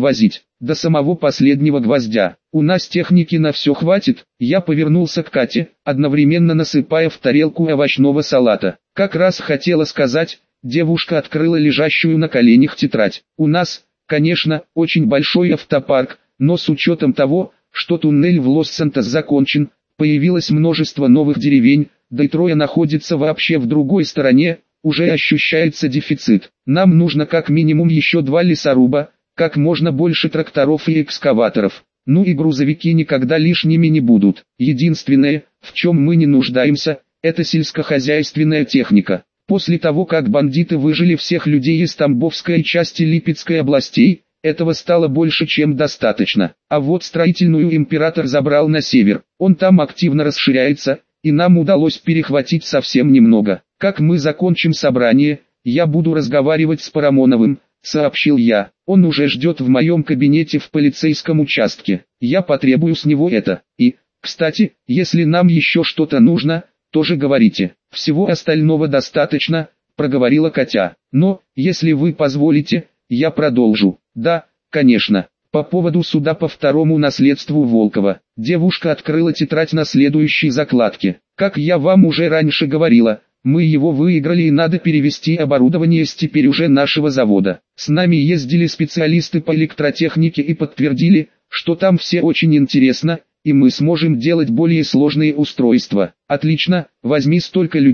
Speaker 1: До самого последнего гвоздя. У нас техники на все хватит. Я повернулся к Кате, одновременно насыпая в тарелку овощного салата. Как раз хотела сказать. Девушка открыла лежащую на коленях тетрадь. У нас, конечно, очень большой автопарк, но с учетом того, что туннель в Лос-Сантос закончен, появилось множество новых деревень, да и Троя находится вообще в другой стороне, уже ощущается дефицит. Нам нужно как минимум еще 2 лесоруба, как можно больше тракторов и экскаваторов. Ну и грузовики никогда лишними не будут. Единственное, в чем мы не нуждаемся, это сельскохозяйственная техника. После того, как бандиты выжили всех людей из Тамбовской части Липецкой областей, этого стало больше чем достаточно. А вот строительную император забрал на север. Он там активно расширяется, и нам удалось перехватить совсем немного. Как мы закончим собрание, я буду разговаривать с Парамоновым, сообщил я. Он уже ждет в моем кабинете в полицейском участке. Я потребую с него это. И, кстати, если нам еще что-то нужно, тоже говорите. Всего остального достаточно, проговорила Катя. Но, если вы позволите, я продолжу. Да, конечно. По поводу суда по второму наследству Волкова. Девушка открыла тетрадь на следующей закладке. Как я вам уже раньше говорила, мы его выиграли и надо перевести оборудование с теперь уже нашего завода. С нами ездили специалисты по электротехнике и подтвердили, что там все очень интересно, и мы сможем делать более сложные устройства. Отлично, возьми столько людей,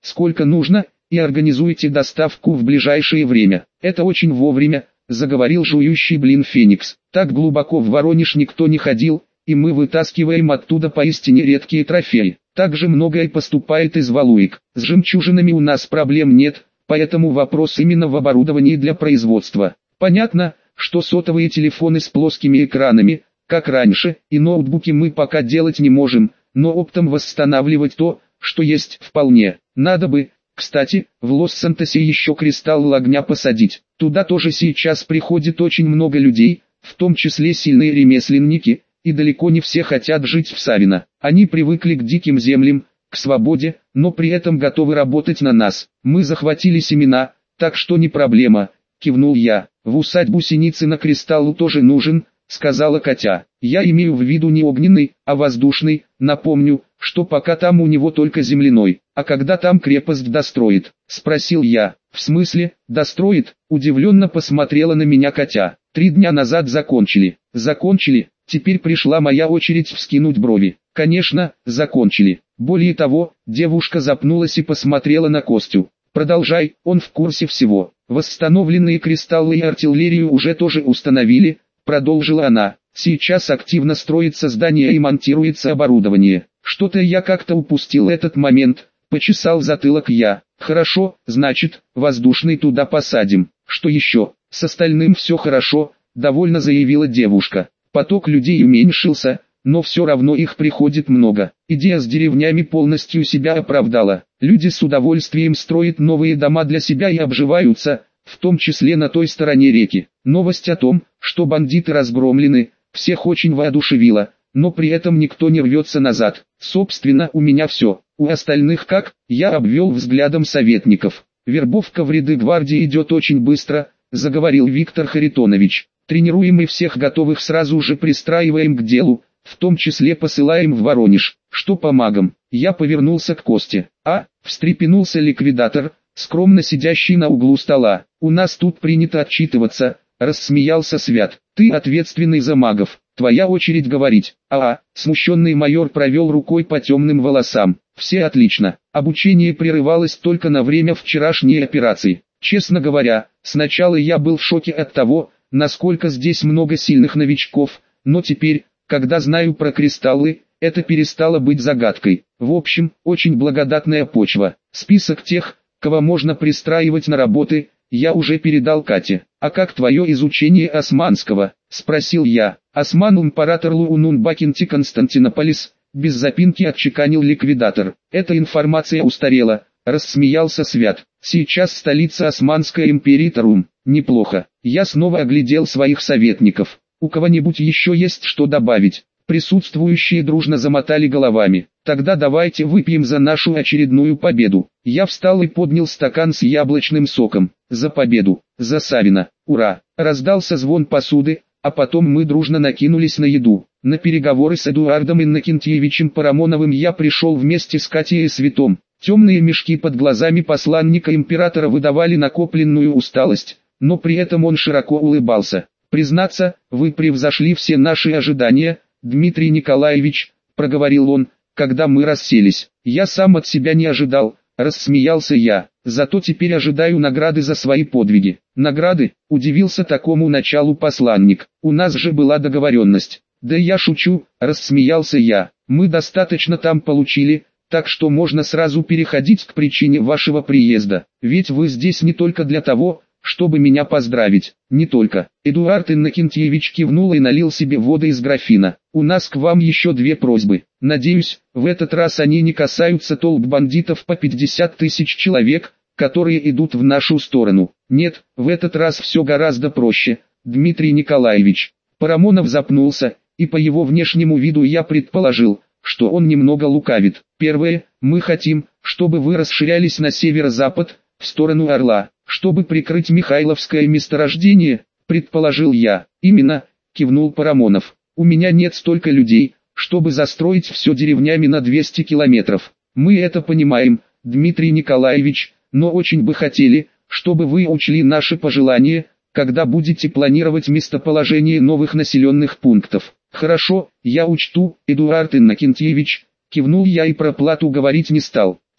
Speaker 1: сколько нужно, и организуйте доставку в ближайшее время. Это очень вовремя, заговорил жующий блин Феникс. Так глубоко в Воронеж никто не ходил, и мы вытаскиваем оттуда поистине редкие трофеи. Также многое поступает из Валуек. С жемчужинами у нас проблем нет, поэтому вопрос именно в оборудовании для производства. Понятно, что сотовые телефоны с плоскими экранами, как раньше, и ноутбуки мы пока делать не можем, но оптом восстанавливать то, что есть, вполне. Надо бы, кстати, в Лос-Сантосе еще кристалл огня посадить. Туда тоже сейчас приходит очень много людей, в том числе сильные ремесленники, и далеко не все хотят жить в Савино. Они привыкли к диким землям, к свободе, но при этом готовы работать на нас. Мы захватили семена, так что не проблема, кивнул я. В усадьбу Синицына кристалл тоже нужен, сказала Катя. Я имею в виду не огненный, а воздушный. Напомню, что пока там у него только земляной. А когда там крепость достроит? Спросил я. В смысле, достроит? Удивленно посмотрела на меня Катя. 3 дня назад закончили. Закончили? Теперь пришла моя очередь вскинуть брови. Конечно, закончили. Более того, девушка запнулась и посмотрела на Костю. Продолжай, он в курсе всего. Восстановленные кристаллы и артиллерию уже тоже установили, продолжила она. Сейчас активно строится здание и монтируется оборудование. Что-то я как-то упустил этот момент, почесал затылок я. Хорошо, значит, воздушный туда посадим. Что еще? С остальным все хорошо, довольно заявила девушка. Поток людей уменьшился, но все равно их приходит много. Идея с деревнями полностью себя оправдала. Люди с удовольствием строят новые дома для себя и обживаются, в том числе на той стороне реки. Новость о том, что бандиты разгромлены, всех очень воодушевила, но при этом никто не рвется назад. Собственно, у меня все. У остальных как? Я обвел взглядом советников. Вербовка в ряды гвардии идет очень быстро, заговорил Виктор Харитонович. Тренируем и всех готовых сразу же пристраиваем к делу, в том числе посылаем в Воронеж. Что по магам? Я повернулся к Косте. Встрепенулся ликвидатор, скромно сидящий на углу стола. У нас тут принято отчитываться, рассмеялся Свят. Ты ответственный за магов, твоя очередь говорить. Смущенный майор провел рукой по темным волосам. Все отлично. Обучение прерывалось только на время вчерашней операции. Честно говоря, сначала я был в шоке от того, насколько здесь много сильных новичков, но теперь, когда знаю про кристаллы, это перестало быть загадкой. В общем, очень благодатная почва. Список тех, кого можно пристраивать на работы, я уже передал Кате. А как твое изучение османского? Спросил я. Осман император Луунун Бакинти Константинополис, без запинки отчеканил ликвидатор. Эта информация устарела, рассмеялся Свят. Сейчас столица Османской империи Тарум. Неплохо. Я снова оглядел своих советников. У кого-нибудь еще есть что добавить? Присутствующие дружно замотали головами. Тогда давайте выпьем за нашу очередную победу. Я встал и поднял стакан с яблочным соком. За победу, за Савино. Ура! Раздался звон посуды, а потом мы дружно накинулись на еду. На переговоры с Эдуардом Иннокентьевичем Парамоновым я пришел вместе с Катей и Светом. Темные мешки под глазами посланника императора выдавали накопленную усталость, но при этом он широко улыбался. «Признаться, вы превзошли все наши ожидания, Дмитрий Николаевич», — проговорил он, когда мы расселись. «Я сам от себя не ожидал», — рассмеялся я, — «зато теперь ожидаю награды за свои подвиги». «Награды?» — удивился такому началу посланник. «У нас же была договоренность». «Да я шучу», — рассмеялся я, — «мы достаточно там получили, так что можно сразу переходить к причине вашего приезда. Ведь вы здесь не только для того, чтобы меня поздравить». «Не только». Эдуард Иннокентьевич кивнул и налил себе воды из графина. «У нас к вам еще 2 просьбы. Надеюсь, в этот раз они не касаются толп бандитов по 50 тысяч человек, которые идут в нашу сторону. Нет, в этот раз все гораздо проще, Дмитрий Николаевич». Парамонов запнулся, и по его внешнему виду я предположил, что он немного лукавит. «Первое, мы хотим, чтобы вы расширялись на северо-запад, в сторону Орла, чтобы прикрыть Михайловское месторождение», предположил я. «Именно», кивнул Парамонов. «У меня нет столько людей, чтобы застроить все деревнями на 200 километров. Мы это понимаем, Дмитрий Николаевич, но очень бы хотели, чтобы вы учли наши пожелания, когда будете планировать местоположение новых населенных пунктов». «Хорошо, я учту, Эдуард Иннокентьевич», кивнул я и про плату говорить не стал.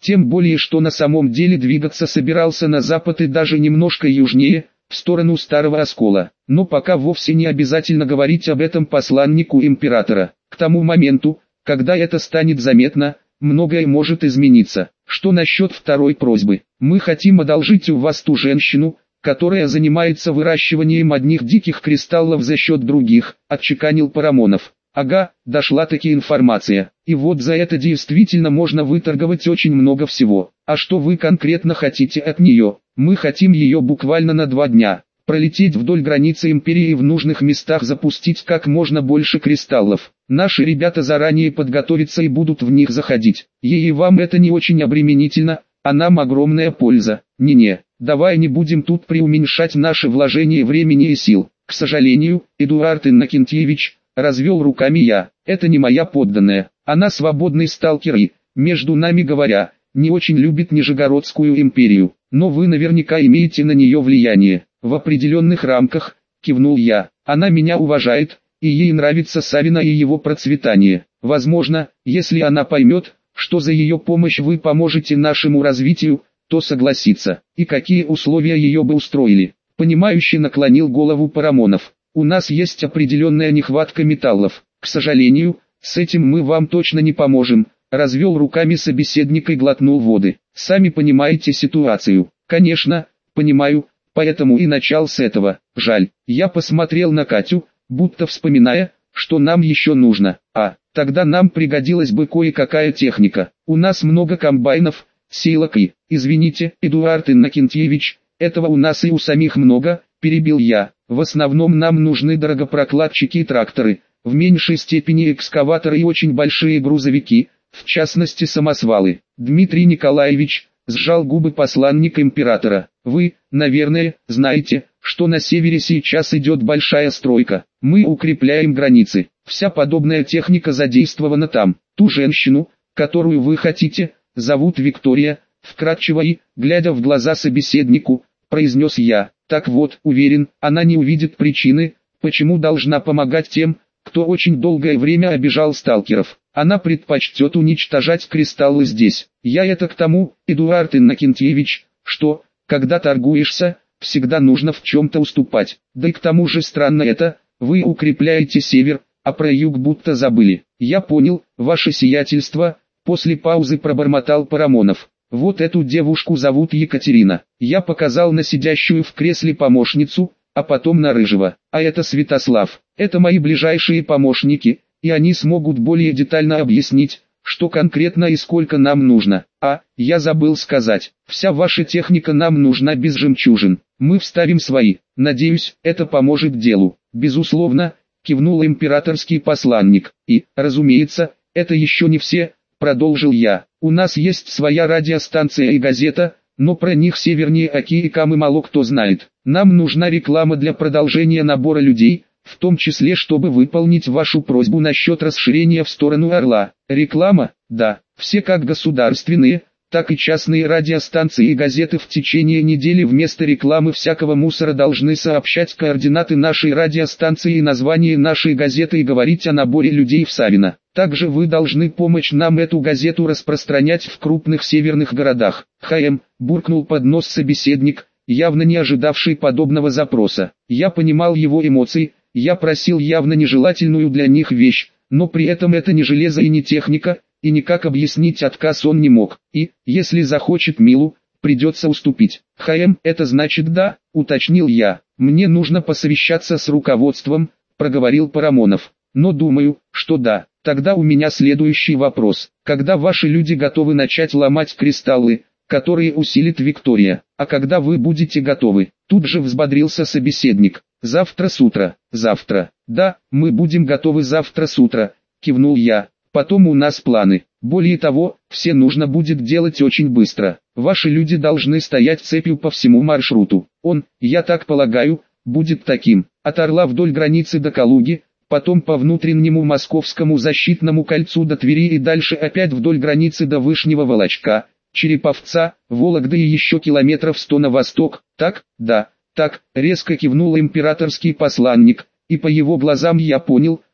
Speaker 1: Тем более, что на самом деле двигаться собирался на запад и даже немножко южнее, в сторону Старого Оскола. Но пока вовсе не обязательно говорить об этом посланнику императора. К тому моменту, когда это станет заметно, многое может измениться. Что насчет второй просьбы? Мы хотим одолжить у вас ту женщину, которая занимается выращиванием одних диких кристаллов за счет других, отчеканил Парамонов. Ага, дошла-таки информация. И вот за это действительно можно выторговать очень много всего. А что вы конкретно хотите от нее? Мы хотим ее буквально на 2 дня. Пролететь вдоль границы империи и в нужных местах запустить как можно больше кристаллов. Наши ребята заранее подготовятся и будут в них заходить. Ей и вам это не очень обременительно, а нам огромная польза. Не-не, давай не будем тут преуменьшать наши вложения времени и сил. К сожалению, Эдуард Иннокентьевич, развел руками я, это не моя подданная. Она свободный сталкер и, между нами говоря, не очень любит Нижегородскую империю. Но вы наверняка имеете на нее влияние. В определенных рамках, кивнул я. Она меня уважает, и ей нравится Савина и его процветание. Возможно, если она поймет, что за ее помощь вы поможете нашему развитию, то согласится. И какие условия ее бы устроили? Понимающе наклонил голову Парамонов. У нас есть определенная нехватка металлов. К сожалению, с этим мы вам точно не поможем. Развел руками собеседник и глотнул воды. Сами понимаете ситуацию. Конечно, понимаю, поэтому и начал с этого. Жаль. Я посмотрел на Катю, будто вспоминая, что нам еще нужно. Тогда нам пригодилась бы кое-какая техника. У нас много комбайнов, сеялок и... Извините, Эдуард Иннокентьевич, этого у нас и у самих много, перебил я. В основном нам нужны дорогопрокладчики и тракторы, в меньшей степени экскаваторы и очень большие грузовики, в частности самосвалы. Дмитрий Николаевич, сжал губы посланник императора. Вы, наверное, знаете, что на севере сейчас идет большая стройка. Мы укрепляем границы. Вся подобная техника задействована там. Ту женщину, которую вы хотите, зовут Виктория, вкратчиво и, глядя в глаза собеседнику, произнес я. Так вот, уверен, она не увидит причины, почему должна помогать тем, кто очень долгое время обижал сталкеров. Она предпочтет уничтожать кристаллы здесь. Я это к тому, Эдуард Иннокентьевич, что, когда торгуешься, всегда нужно в чем-то уступать. Да и к тому же странно это, вы укрепляете север, а про юг будто забыли. Я понял, ваше сиятельство, после паузы пробормотал Парамонов. Вот эту девушку зовут Екатерина. Я показал на сидящую в кресле помощницу, а потом на Рыжего. А это Святослав. Это мои ближайшие помощники, и они смогут более детально объяснить, что конкретно и сколько нам нужно. Я забыл сказать, вся ваша техника нам нужна без жемчужин. Мы вставим свои. Надеюсь, это поможет делу. Безусловно, кивнул императорский посланник. И, разумеется, это еще не все, продолжил я. У нас есть своя радиостанция и газета, но про них севернее Оки и Камы мало кто знает. Нам нужна реклама для продолжения набора людей, в том числе чтобы выполнить вашу просьбу насчет расширения в сторону Орла. Реклама? Да, все как государственные, так и частные радиостанции и газеты в течение недели вместо рекламы всякого мусора должны сообщать координаты нашей радиостанции и название нашей газеты и говорить о наборе людей в Савино. Также вы должны помочь нам эту газету распространять в крупных северных городах. Буркнул под нос собеседник, явно не ожидавший подобного запроса. Я понимал его эмоции, я просил явно нежелательную для них вещь, но при этом это не железо и не техника, и никак объяснить отказ он не мог. И, если захочет Милу, придется уступить. Это значит да, уточнил я. Мне нужно посовещаться с руководством, проговорил Парамонов. Но думаю, что да. Тогда у меня следующий вопрос. Когда ваши люди готовы начать ломать кристаллы, которые усилит Виктория? А когда вы будете готовы? Тут же взбодрился собеседник. Завтра с утра. Завтра. Да, мы будем готовы завтра с утра, кивнул я. Потом у нас планы. Более того, все нужно будет делать очень быстро. Ваши люди должны стоять цепью по всему маршруту. Он, я так полагаю, будет таким. От Орла вдоль границы до Калуги, потом по внутреннему Московскому защитному кольцу до Твери и дальше опять вдоль границы до Вышнего Волочка, Череповца, Вологды и еще километров 100 на восток. Так, да, так, резко кивнул императорский посланник, и по его глазам я понял,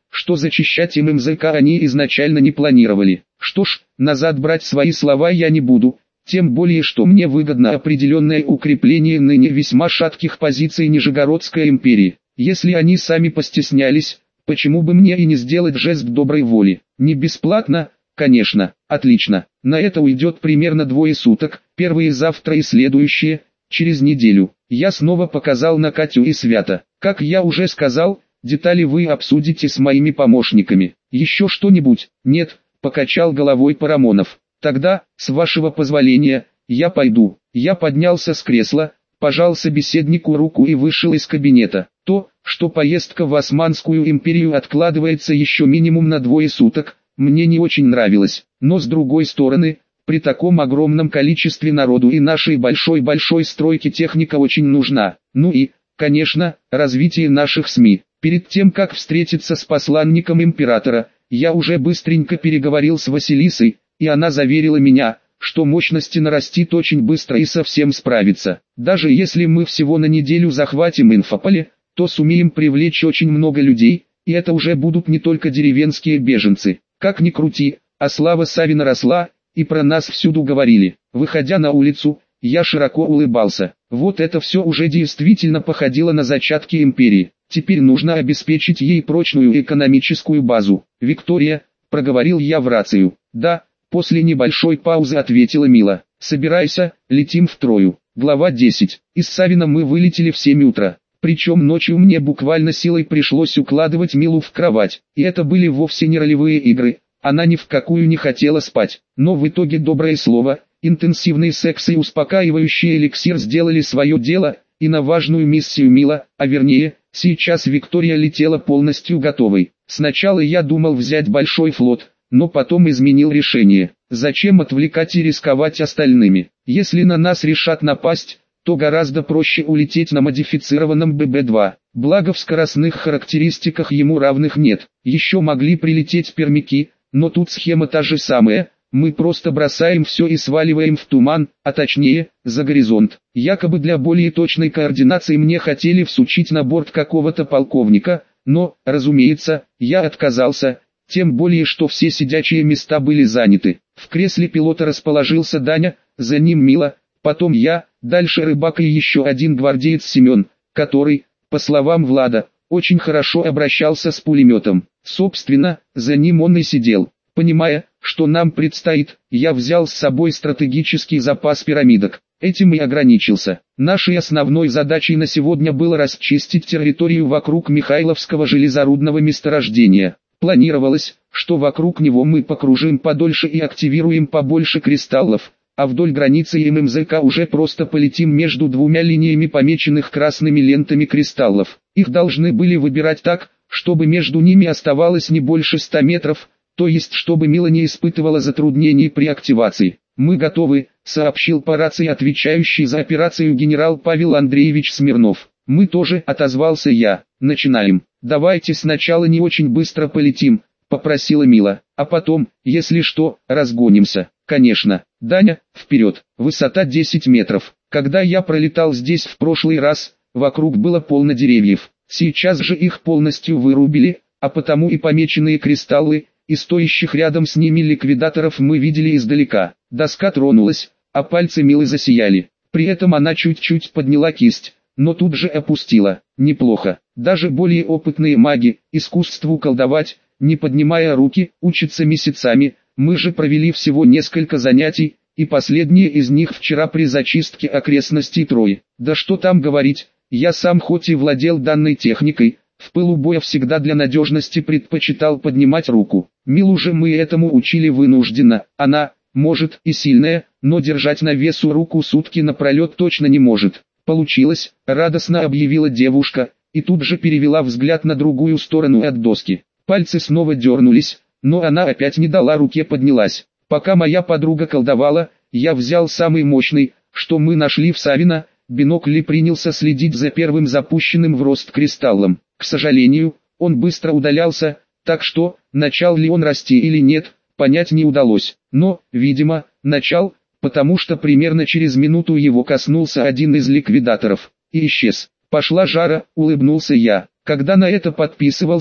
Speaker 1: что зачищать им МЗК они изначально не планировали. Что ж, назад брать свои слова я не буду, тем более что мне выгодно определенное укрепление ныне весьма шатких позиций Нижегородской империи. Если они сами постеснялись, почему бы мне и не сделать жест доброй воли? Не бесплатно, конечно. Отлично. На это уйдет примерно 2 суток, первые завтра и следующие, через неделю. Я снова показал на Катю и Свята. Как я уже сказал, детали вы обсудите с моими помощниками. Еще что-нибудь? Нет, покачал головой Парамонов. Тогда, с вашего позволения, я пойду. Я поднялся с кресла, пожал собеседнику руку и вышел из кабинета. То, что поездка в Османскую империю откладывается еще минимум на 2 суток, мне не очень нравилось. Но с другой стороны, при таком огромном количестве народу и нашей большой стройке техника очень нужна. Ну и, конечно, развитие наших СМИ. Перед тем как встретиться с посланником императора, я уже быстренько переговорил с Василисой, и она заверила меня, что мощности нарастит очень быстро и совсем справится. Даже если мы всего на неделю захватим Инфополе, то сумеем привлечь очень много людей, и это уже будут не только деревенские беженцы. Как ни крути, а слава Савина росла, и про нас всюду говорили. Выходя на улицу, я широко улыбался. Вот это все уже действительно походило на зачатки империи. Теперь нужно обеспечить ей прочную экономическую базу. «Виктория», — проговорил я в рацию. «Да», — после небольшой паузы ответила Мила. «Собирайся, летим в Трою». Глава 10. Из Савина мы вылетели в 7 утра. Причем ночью мне буквально силой пришлось укладывать Милу в кровать. И это были вовсе не ролевые игры. Она ни в какую не хотела спать. Но в итоге доброе слово, интенсивный секс и успокаивающий эликсир сделали свое дело, и на важную миссию Мила, а вернее, сейчас Виктория летела полностью готовой. Сначала я думал взять большой флот, но потом изменил решение. Зачем отвлекать и рисковать остальными? Если на нас решат напасть, то гораздо проще улететь на модифицированном ББ-2. Благо в скоростных характеристиках ему равных нет. Еще могли прилететь пермяки, но тут схема та же самая. Мы просто бросаем все и сваливаем в туман, а точнее, за горизонт. Якобы для более точной координации мне хотели всучить на борт какого-то полковника, но, разумеется, я отказался, тем более что все сидячие места были заняты. В кресле пилота расположился Даня, за ним Мила, потом я, дальше Рыбак и еще один гвардеец Семен, который, по словам Влада, очень хорошо обращался с пулеметом. Собственно, за ним он и сидел. Понимая, что нам предстоит, я взял с собой стратегический запас пирамидок. Этим и ограничился. Нашей основной задачей на сегодня было расчистить территорию вокруг Михайловского железорудного месторождения. Планировалось, что вокруг него мы покружим подольше и активируем побольше кристаллов, а вдоль границы ММЗК уже просто полетим между 2 линиями помеченных красными лентами кристаллов. Их должны были выбирать так, чтобы между ними оставалось не больше 100 метров, то есть чтобы Мила не испытывала затруднений при активации. «Мы готовы», — сообщил по рации отвечающий за операцию генерал Павел Андреевич Смирнов. «Мы тоже», — отозвался я. «Начинаем». «Давайте сначала не очень быстро полетим», — попросила Мила, «а потом, если что, разгонимся». «Конечно». «Даня, вперед». Высота 10 метров. Когда я пролетал здесь в прошлый раз, вокруг было полно деревьев. Сейчас же их полностью вырубили, а потому и помеченные кристаллы, и стоящих рядом с ними ликвидаторов мы видели издалека. Доска тронулась, а пальцы Милы засияли. При этом она чуть-чуть подняла кисть, но тут же опустила. Неплохо. Даже более опытные маги, искусству колдовать, не поднимая руки, учатся месяцами. Мы же провели всего несколько занятий, и последнее из них вчера при зачистке окрестностей Трои. Да что там говорить, я сам хоть и владел данной техникой, в пылу боя всегда для надежности предпочитал поднимать руку. Милу же мы этому учили вынужденно. Она, может, и сильная, но держать на весу руку сутки напролет точно не может. Получилось, радостно объявила девушка, и тут же перевела взгляд на другую сторону от доски. Пальцы снова дернулись, но она опять не дала, руке поднялась. Пока моя подруга колдовала, я взял самый мощный, что мы нашли в Савино, бинокль и принялся следить за первым запущенным в рост кристаллом. К сожалению, он быстро удалялся, так что, начал ли он расти или нет, понять не удалось. Но, видимо, начал, потому что примерно через минуту его коснулся один из ликвидаторов, и исчез. Пошла жара, улыбнулся я. Когда на это подписывался,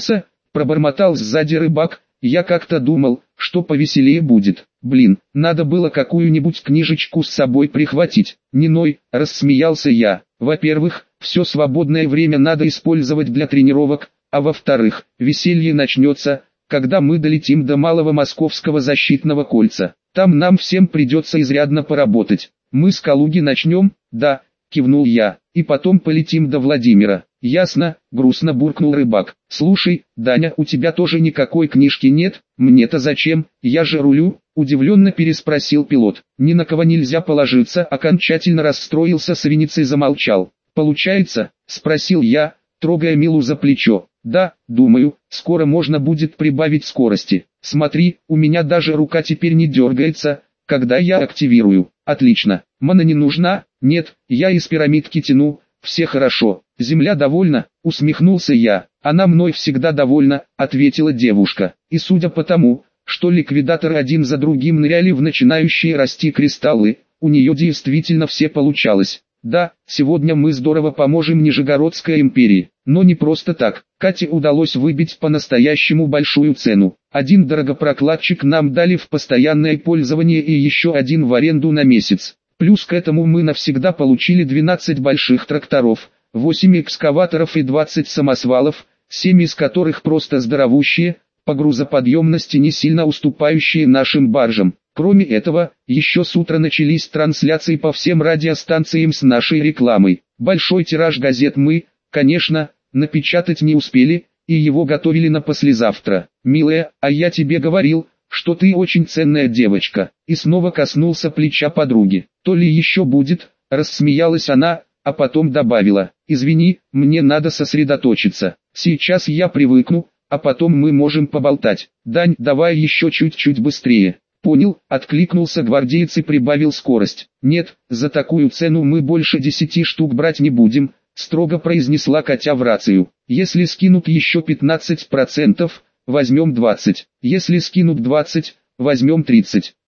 Speaker 1: Пробормотал сзади рыбак, я как-то думал, что повеселее будет. Блин, надо было какую-нибудь книжечку с собой прихватить. Не ной, рассмеялся я. Во-первых, все свободное время надо использовать для тренировок, а во-вторых, веселье начнется, когда мы долетим до Малого Московского защитного кольца. Там нам всем придется изрядно поработать. Мы с Калуги начнем, да, кивнул я, и потом полетим до Владимира. Ясно, грустно буркнул рыбак. Слушай, Даня, у тебя тоже никакой книжки нет? Мне-то зачем, я же рулю, удивленно переспросил пилот. Ни на кого нельзя положиться, окончательно расстроился Свинец и замолчал. Получается? Спросил я, трогая Милу за плечо. Да, думаю, скоро можно будет прибавить скорости. Смотри, у меня даже рука теперь не дергается, когда я активирую. Отлично. Мана не нужна? Нет, я из пирамидки тяну, все хорошо. Земля довольна, усмехнулся я. Она мной всегда довольна, ответила девушка. И судя по тому, что ликвидаторы один за другим ныряли в начинающие расти кристаллы, у нее действительно все получалось. Да, сегодня мы здорово поможем Нижегородской империи, но не просто так. Кате удалось выбить по-настоящему большую цену. Один дорогопрокладчик нам дали в постоянное пользование и еще один в аренду на месяц. Плюс к этому мы навсегда получили 12 больших тракторов, 8 экскаваторов и 20 самосвалов, 7 из которых просто здоровущие, по грузоподъемности не сильно уступающие нашим баржам. Кроме этого, еще с утра начались трансляции по всем радиостанциям с нашей рекламой. Большой тираж газет мы, конечно, напечатать не успели, и его готовили на послезавтра. Милая, а я тебе говорил, что ты очень ценная девочка. И снова коснулся плеча подруги. То ли еще будет, рассмеялась она, а потом добавила. Извини, мне надо сосредоточиться. Сейчас я привыкну, а потом мы можем поболтать. Дань, давай еще чуть-чуть быстрее. Понял, откликнулся гвардеец и прибавил скорость. Нет, за такую цену мы больше 10 штук брать не будем, строго произнесла Катя в рацию. Если скинут еще 15%, возьмем 20. Если скинут 20, возьмем 30.